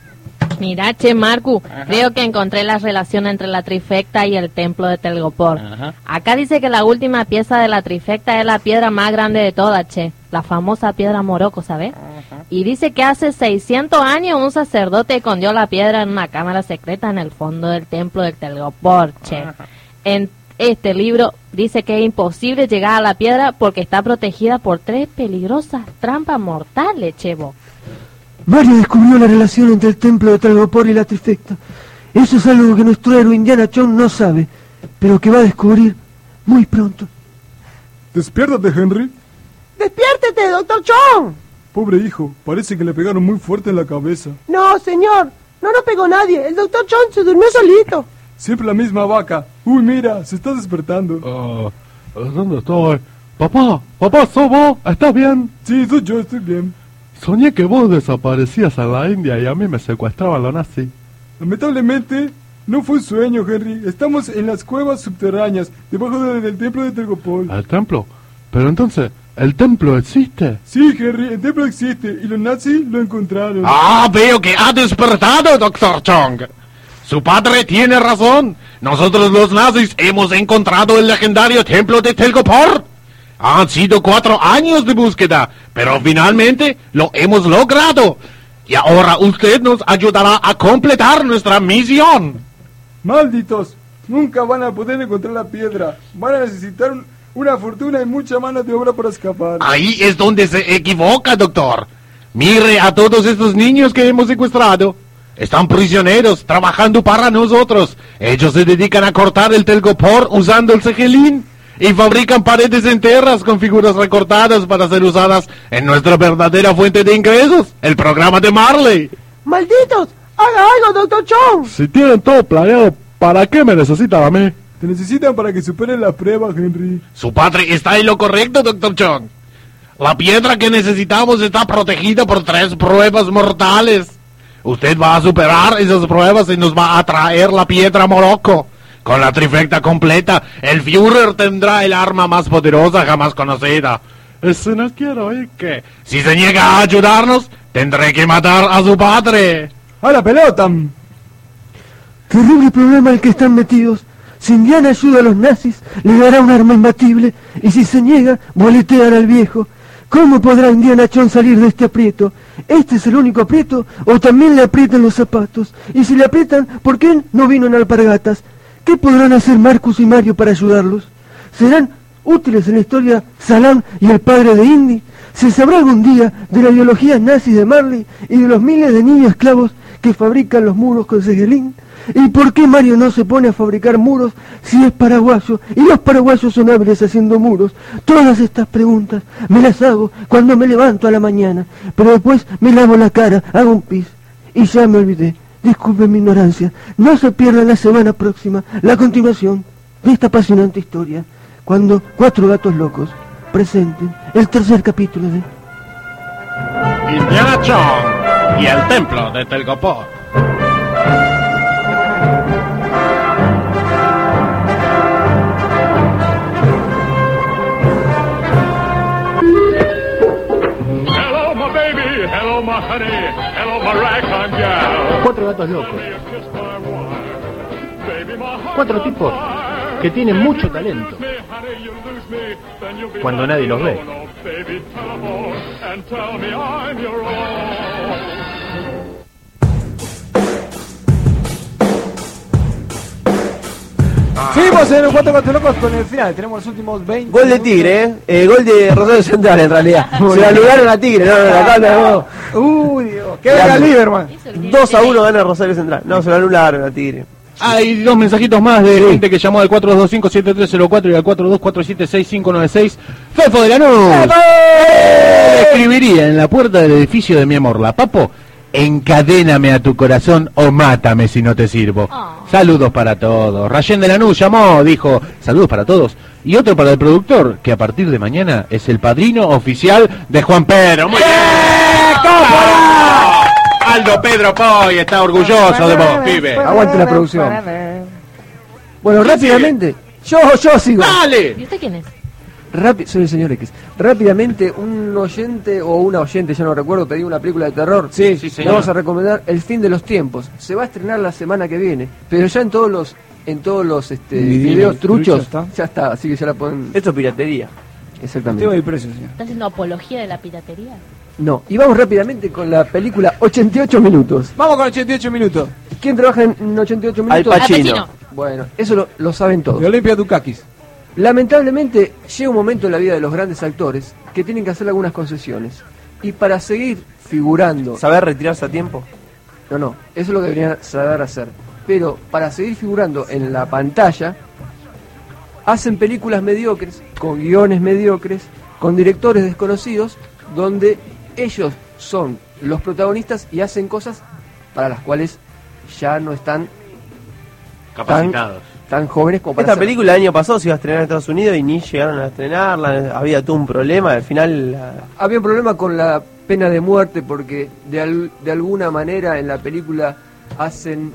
Mira, che, Marcu, creo que encontré la relación entre la trifecta y el templo de Telgopor. Acá dice que la última pieza de la trifecta es la piedra más grande de todas, che. La famosa piedra Morocco, ¿sabes? Y dice que hace 600 años un sacerdote escondió la piedra en una cámara secreta en el fondo del templo de Telgopor, che. En este libro dice que es imposible llegar a la piedra porque está protegida por 3 peligrosas trampas mortales, chevo. Mario descubrió la relación entre el templo de Telgopor y la trifecta. Eso es algo que nuestro héroe Indiana Jones no sabe, pero que va a descubrir muy pronto. Despiértate, Henry. ¡Despiértete, doctor Chong! Pobre hijo, parece que le pegaron muy fuerte en la cabeza. No, señor, no nos pegó nadie. El doctor Chong se durmió solito. Siempre la misma vaca. Uy, mira, se está despertando. ¿Dónde estoy? Papá, ¿sos vos? ¿Estás bien? Sí, soy yo, estoy bien. Soñé que vos desaparecías en la India y a mí me secuestraban los nazis. Lamentablemente, no fue un sueño, Henry. Estamos en las cuevas subterráneas, debajo del templo de Telgopor. ¿El templo? Pero entonces, ¿el templo existe? Sí, Henry, el templo existe y los nazis lo encontraron. Veo que ha despertado, Dr. Chong. Su padre tiene razón. Nosotros los nazis hemos encontrado el legendario templo de Telgopor. Han sido 4 años de búsqueda, pero finalmente lo hemos logrado. Y ahora usted nos ayudará a completar nuestra misión. Malditos, nunca van a poder encontrar la piedra. Van a necesitar una fortuna y mucha mano de obra para escapar. Ahí es donde se equivoca, doctor. Mire a todos estos niños que hemos secuestrado. Están prisioneros, trabajando para nosotros. Ellos se dedican a cortar el Telgopor usando el segelín. y fabrican paredes enteras con figuras recortadas para ser usadas en nuestra verdadera fuente de ingresos, el programa de Marley. ¡Malditos! ¡Haga algo, Dr. Chong! Si tienen todo planeado, ¿para qué me necesitan a mí? Te necesitan para que superen las pruebas, Henry. Su padre está en lo correcto, Dr. Chong. La piedra que necesitamos está protegida por 3 pruebas mortales. Usted va a superar esas pruebas y nos va a traer la piedra Morocco. Con la trifecta completa, el Führer tendrá el arma más poderosa jamás conocida. Eso no quiero oír que... Si se niega a ayudarnos, tendré que matar a su padre. ¡A la pelota! Terrible problema el que están metidos. Si Indiana ayuda a los nazis, le dará un arma imbatible, y si se niega, boletean al viejo. ¿Cómo podrá Indiana Jones salir de este aprieto? ¿Este es el único aprieto o también le aprietan los zapatos? Y si le aprietan, ¿por qué no vino en alpargatas? ¿Qué podrán hacer Marcus y Mario para ayudarlos? ¿Serán útiles en la historia Salam y el padre de Indy? ¿Se sabrá algún día de la ideología nazi de Marley y de los miles de niños esclavos que fabrican los muros con cegelín? ¿Y por qué Mario no se pone a fabricar muros si es paraguayo y los paraguayos son hábiles haciendo muros? Todas estas preguntas me las hago cuando me levanto a la mañana, pero después me lavo la cara, hago un pis y ya me olvidé. Disculpen mi ignorancia. No se pierdan la semana próxima la continuación de esta apasionante historia, cuando 4 gatos locos presenten el 3er capítulo de Indiana Jones y el templo de Telgopor. Hello, my baby. Hello, my honey. Hello, my ragtime gal. 4 gatos locos. 4 tipos que tienen mucho talento cuando nadie los ve. Seguimos en los 4 gatos locos con el final. Tenemos los últimos 20. Gol de Tigre, gol de Rosario Central en realidad. Se la anularon a Tigre, no. Uy, Dios. Que venga Lieberman. 2-1 gana Rosario Central. No, se la anularon a Tigre. Hay 2 mensajitos más de gente que llamó al 4225-7304 y al 4247-6596. Fefo de Lanús. Escribiría en la puerta del edificio de mi amor, la Papo: encadéname a tu corazón o mátame si no te sirvo. Saludos para todos. Rayén de Lanús llamó, dijo saludos para todos. Y otro para el productor, que a partir de mañana es el padrino oficial de Juan Pedro. ¡Muy bien! Aldo Pedro Poy está orgulloso de vos, pibe. Aguante la producción. Bueno, rápidamente. Yo sigo. ¡Dale! ¿Y usted quién es? Soy el señor X. Rápidamente, un oyente o una oyente, ya no recuerdo, pedí una película de terror. Sí, señor. Le vamos a recomendar El fin de los tiempos. Se va a estrenar la semana que viene, pero ya en todos los videos truchos ya está, así que ya la pueden. Esto es piratería. Exactamente. Tengo el precio, señor. ¿Está haciendo apología de la piratería? No, y vamos rápidamente con la película 88 minutos. Vamos con 88 minutos. ¿Quién trabaja en 88 minutos? Al Pacino. Bueno, eso lo saben todos. De Olimpia Dukakis. Lamentablemente llega un momento en la vida de los grandes actores que tienen que hacer algunas concesiones. Y para seguir figurando... ¿Saber retirarse a tiempo? No, eso es lo que deberían saber hacer. Pero para seguir figurando en la pantalla, hacen películas mediocres, con guiones mediocres, con directores desconocidos, donde ellos son los protagonistas y hacen cosas para las cuales ya no están capacitados. Tan jóvenes como para Esta hacerlo. película el año pasado se iba a estrenar en Estados Unidos y ni llegaron a estrenarla. Había todo un problema. Al final... Había un problema con la pena de muerte porque de alguna manera en la película hacen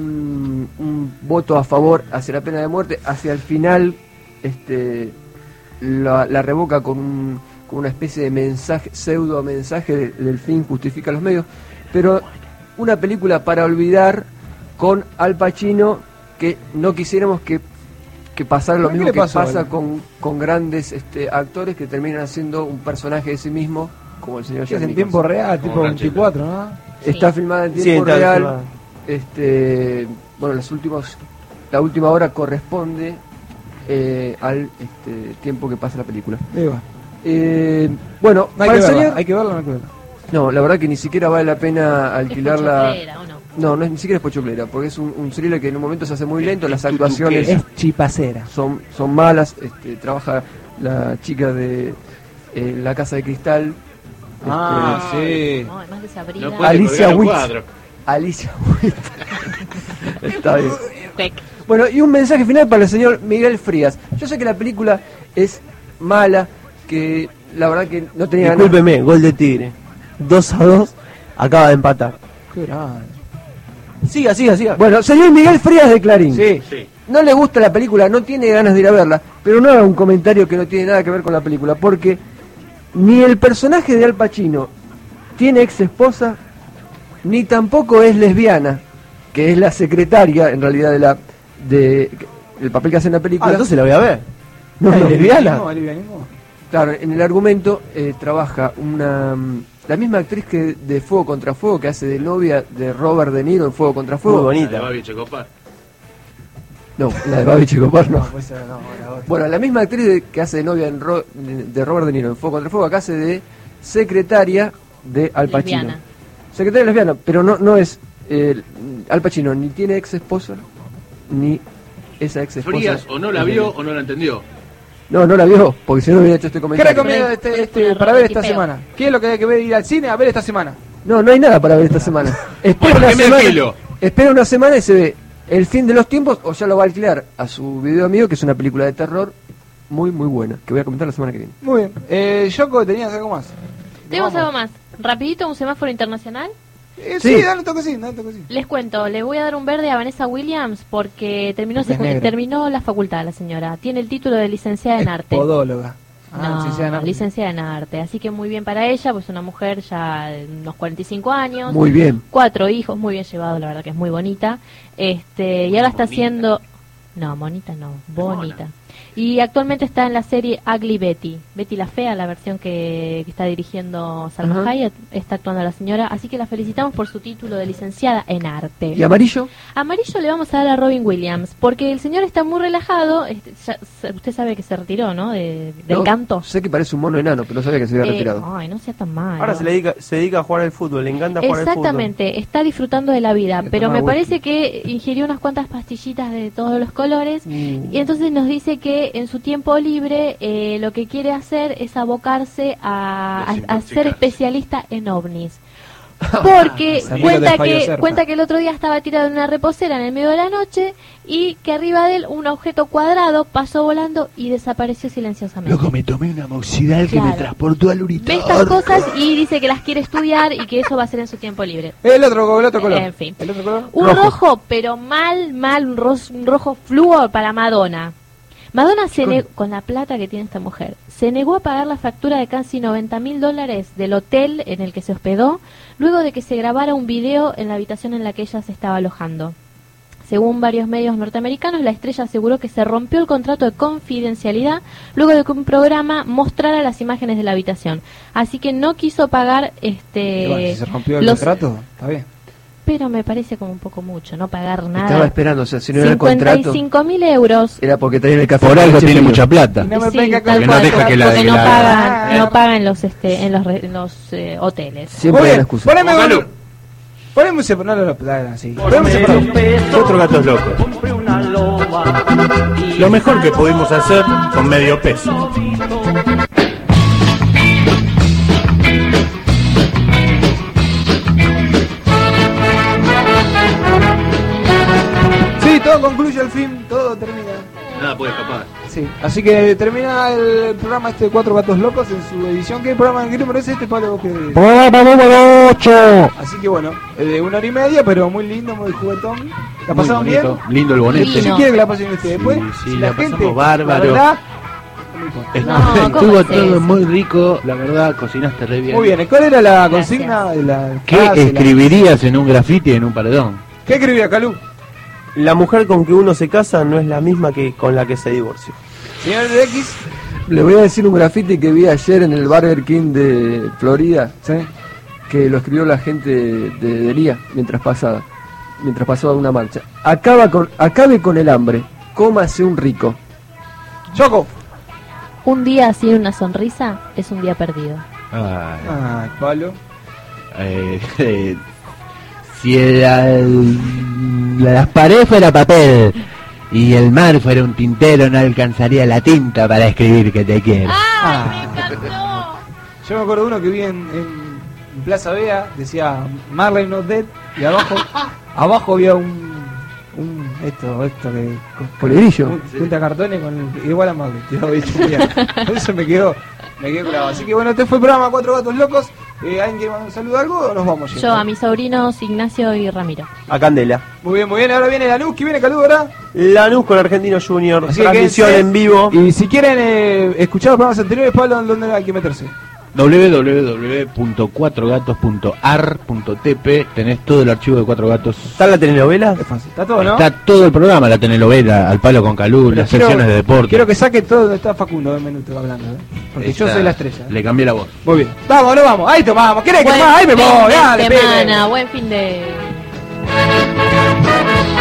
un voto a favor hacia la pena de muerte. Hacia el final la revoca con una especie de mensaje, pseudo mensaje del fin justifica los medios. Pero una película para olvidar con Al Pacino, que no quisiéramos que pasara lo mismo que pasa con grandes actores que terminan haciendo un personaje de sí mismo, como el señor Jack Es en Nicholson. tiempo real, tipo 24, ¿no? Está filmada en tiempo real. Bueno, la última hora corresponde al tiempo que pasa la película. Bueno, no hay para que el verla, señor... hay que verla, no hay que verla. No, la verdad que ni siquiera vale la pena alquilarla. ¿Es pochoclera o no? No, ni siquiera es pochoclera, porque es un thriller que en un momento se hace muy lento, las actuaciones Es chipacera. son malas, trabaja la chica de La Casa de Cristal. Sí. No, además desabrida. Alicia Witt. Alicia Witt. Está bien. Bueno, y un mensaje final para el señor Miguel Frías. Yo sé que la película es mala, que la verdad que no tenía ganas. Discúlpeme, gol de Tigre. 2-2, acaba de empatar. Qué grande. Siga. Bueno, señor Miguel Frías de Clarín. Sí. No le gusta la película, no tiene ganas de ir a verla, pero no haga un comentario que no tiene nada que ver con la película, porque ni el personaje de Al Pacino tiene ex esposa, ni tampoco es lesbiana, que es la secretaria en realidad del papel que hace en la película. Entonces la voy a ver. No, ¿Es lesbiana? ¿Lesbianismo? Claro, en el argumento trabaja la misma actriz que de Fuego contra Fuego, que hace de novia de Robert De Niro en Fuego contra Fuego. Muy bonita. No, la de Babi Checopar no. Pues, no, la otra. Bueno, la misma actriz que hace de novia de Robert De Niro en Fuego contra Fuego, acá hace de secretaria de Al Pacino. Lesbiana. Secretaria lesbiana, pero no es Al Pacino, ni tiene ex esposa, ni esa ex esposa. Frías o no la vio o no la entendió. No la vio, porque si no hubiera hecho este ¿Qué comentario. recomienda para ver esta semana? ¿Qué es lo que hay que ver? Ir al cine a ver esta semana. No hay nada para ver esta semana. Espera una semana y se ve El Fin de los Tiempos, o ya lo va a alquilar a su video amigo, que es una película de terror muy buena, que voy a comentar la semana que viene. Muy bien. Yoko, ¿tenías algo más? Tenemos algo más. Rapidito, un semáforo internacional. Sí, dale un toquecín. Les cuento, le voy a dar un verde a Vanessa Williams porque terminó la facultad la señora. Tiene el título de licenciada en arte. Podóloga. Licenciada en arte. Así que muy bien para ella, pues una mujer ya de unos 45 años. Muy bien. 4 hijos, muy bien llevado, la verdad que es muy bonita. Y ahora está haciendo... No, bonita no, bonita. Y actualmente está en la serie Ugly Betty. Betty la Fea, la versión que está dirigiendo Salma Hayek, está actuando la señora. Así que la felicitamos por su título de licenciada en arte. ¿Y amarillo? Amarillo le vamos a dar a Robin Williams, porque el señor está muy relajado. Usted sabe que se retiró, ¿no? Del canto. Sé que parece un mono enano, pero no sabía que se había retirado. Ay, no sea tan mal. Ahora se dedica a jugar al fútbol, le encanta jugar al fútbol. Exactamente, está disfrutando de la vida, pero me parece que ingirió unas cuantas pastillitas de todos los colores y entonces nos dice que en su tiempo libre lo que quiere hacer es abocarse a ser especialista en ovnis. Porque cuenta que el otro día estaba tirado en una reposera en el medio de la noche y que arriba de él un objeto cuadrado pasó volando y desapareció silenciosamente. Luego me tomé una moxidal que me transportó al uritador. Ve estas cosas y dice que las quiere estudiar y que eso va a hacer en su tiempo libre. El otro color. En fin. ¿El otro color? Un rojo, pero mal, un rojo fluo para Madonna. Madonna con la plata que tiene esta mujer, se negó a pagar la factura de casi $90,000 del hotel en el que se hospedó, luego de que se grabara un video en la habitación en la que ella se estaba alojando. Según varios medios norteamericanos, la estrella aseguró que se rompió el contrato de confidencialidad luego de que un programa mostrara las imágenes de la habitación. Así que no quiso pagar Si se rompió el contrato, está bien. Pero me parece como un poco mucho, no pagar nada. Estaba esperando, o sea, si no era el contrato... 55.000 euros. Era porque traían el café. Por algo tiene mucha plata. No me Sí, venga con tal que cual, no deja que la- porque que no la- pagan, no pagan en los hoteles. Siempre hay una excusa. Poneme un separado. No, sí. Poneme un separado. Cuatro gatos locos. Lo mejor que pudimos hacer con medio peso. Sí, todo concluye al fin, todo termina. Nada puede escapar. Sí, así que termina el programa este de Cuatro Gatos Locos en su edición. ¿Qué programa en qué número es este, Pablo? ¿Vos qué? Programa número 8. Así que bueno, de 1 hora y media, pero muy lindo, muy juguetón. ¿La Muy pasaron bonito, bien? lindo el bonete. Si quieren que la pasen ustedes después. Sí, si la gente, pasamos bárbaro. la verdad, No, ¿cómo Estuvo es todo eso? muy rico, la verdad, cocinaste re bien. muy bien. ¿Cuál era la Gracias. consigna de la ¿Qué frase, escribirías en un grafiti en un paredón? ¿Qué escribía Calú? La mujer con que uno se casa no es la misma que con la que se divorció. Señor X. Le voy a decir un grafiti que vi ayer en el Burger King de Florida, que lo escribió la gente de Delia mientras pasaba una marcha. Acabe con el hambre, cómase un rico. Choco. Un día sin una sonrisa es un día perdido. Ay, Ay, Pablo. Si las paredes fuera papel y el mar fuera un tintero, no alcanzaría la tinta para escribir que te quiero. Yo me acuerdo de uno que vi en Plaza Vea, decía Marley Not Dead, y abajo había esto que Polerillo. junta cartones con igual a Marley, tirado hecho mierda. Eso me quedó clavado. Así que bueno, este fue el programa Cuatro Gatos Locos. ¿Alguien quiere mandar un saludo a algo o nos vamos ya? Yo a mis sobrinos Ignacio y Ramiro. A Candela. Muy bien, ahora viene Lanús, ¿qué viene Caludo, verdad? Lanús con Argentino Junior, Así transmisión quédense. en vivo. Y si quieren escuchar los programas anteriores, Pablo, ¿dónde hay que meterse? www.cuatrogatos.ar.tp. Tenés todo el archivo de Cuatro Gatos. ¿Está la telenovela? Es fácil, está todo, ¿no? Está todo el programa, la telenovela, Al Palo con Calú, Pero las secciones de deporte. Quiero que saque todo donde está Facundo, 2 minutos hablando, porque yo soy la estrella. Le cambié la voz. Muy bien. Vamos, no vamos. Ahí tomamos. ¿Querés que más? Ahí me voy. Dale, semana, buen fin de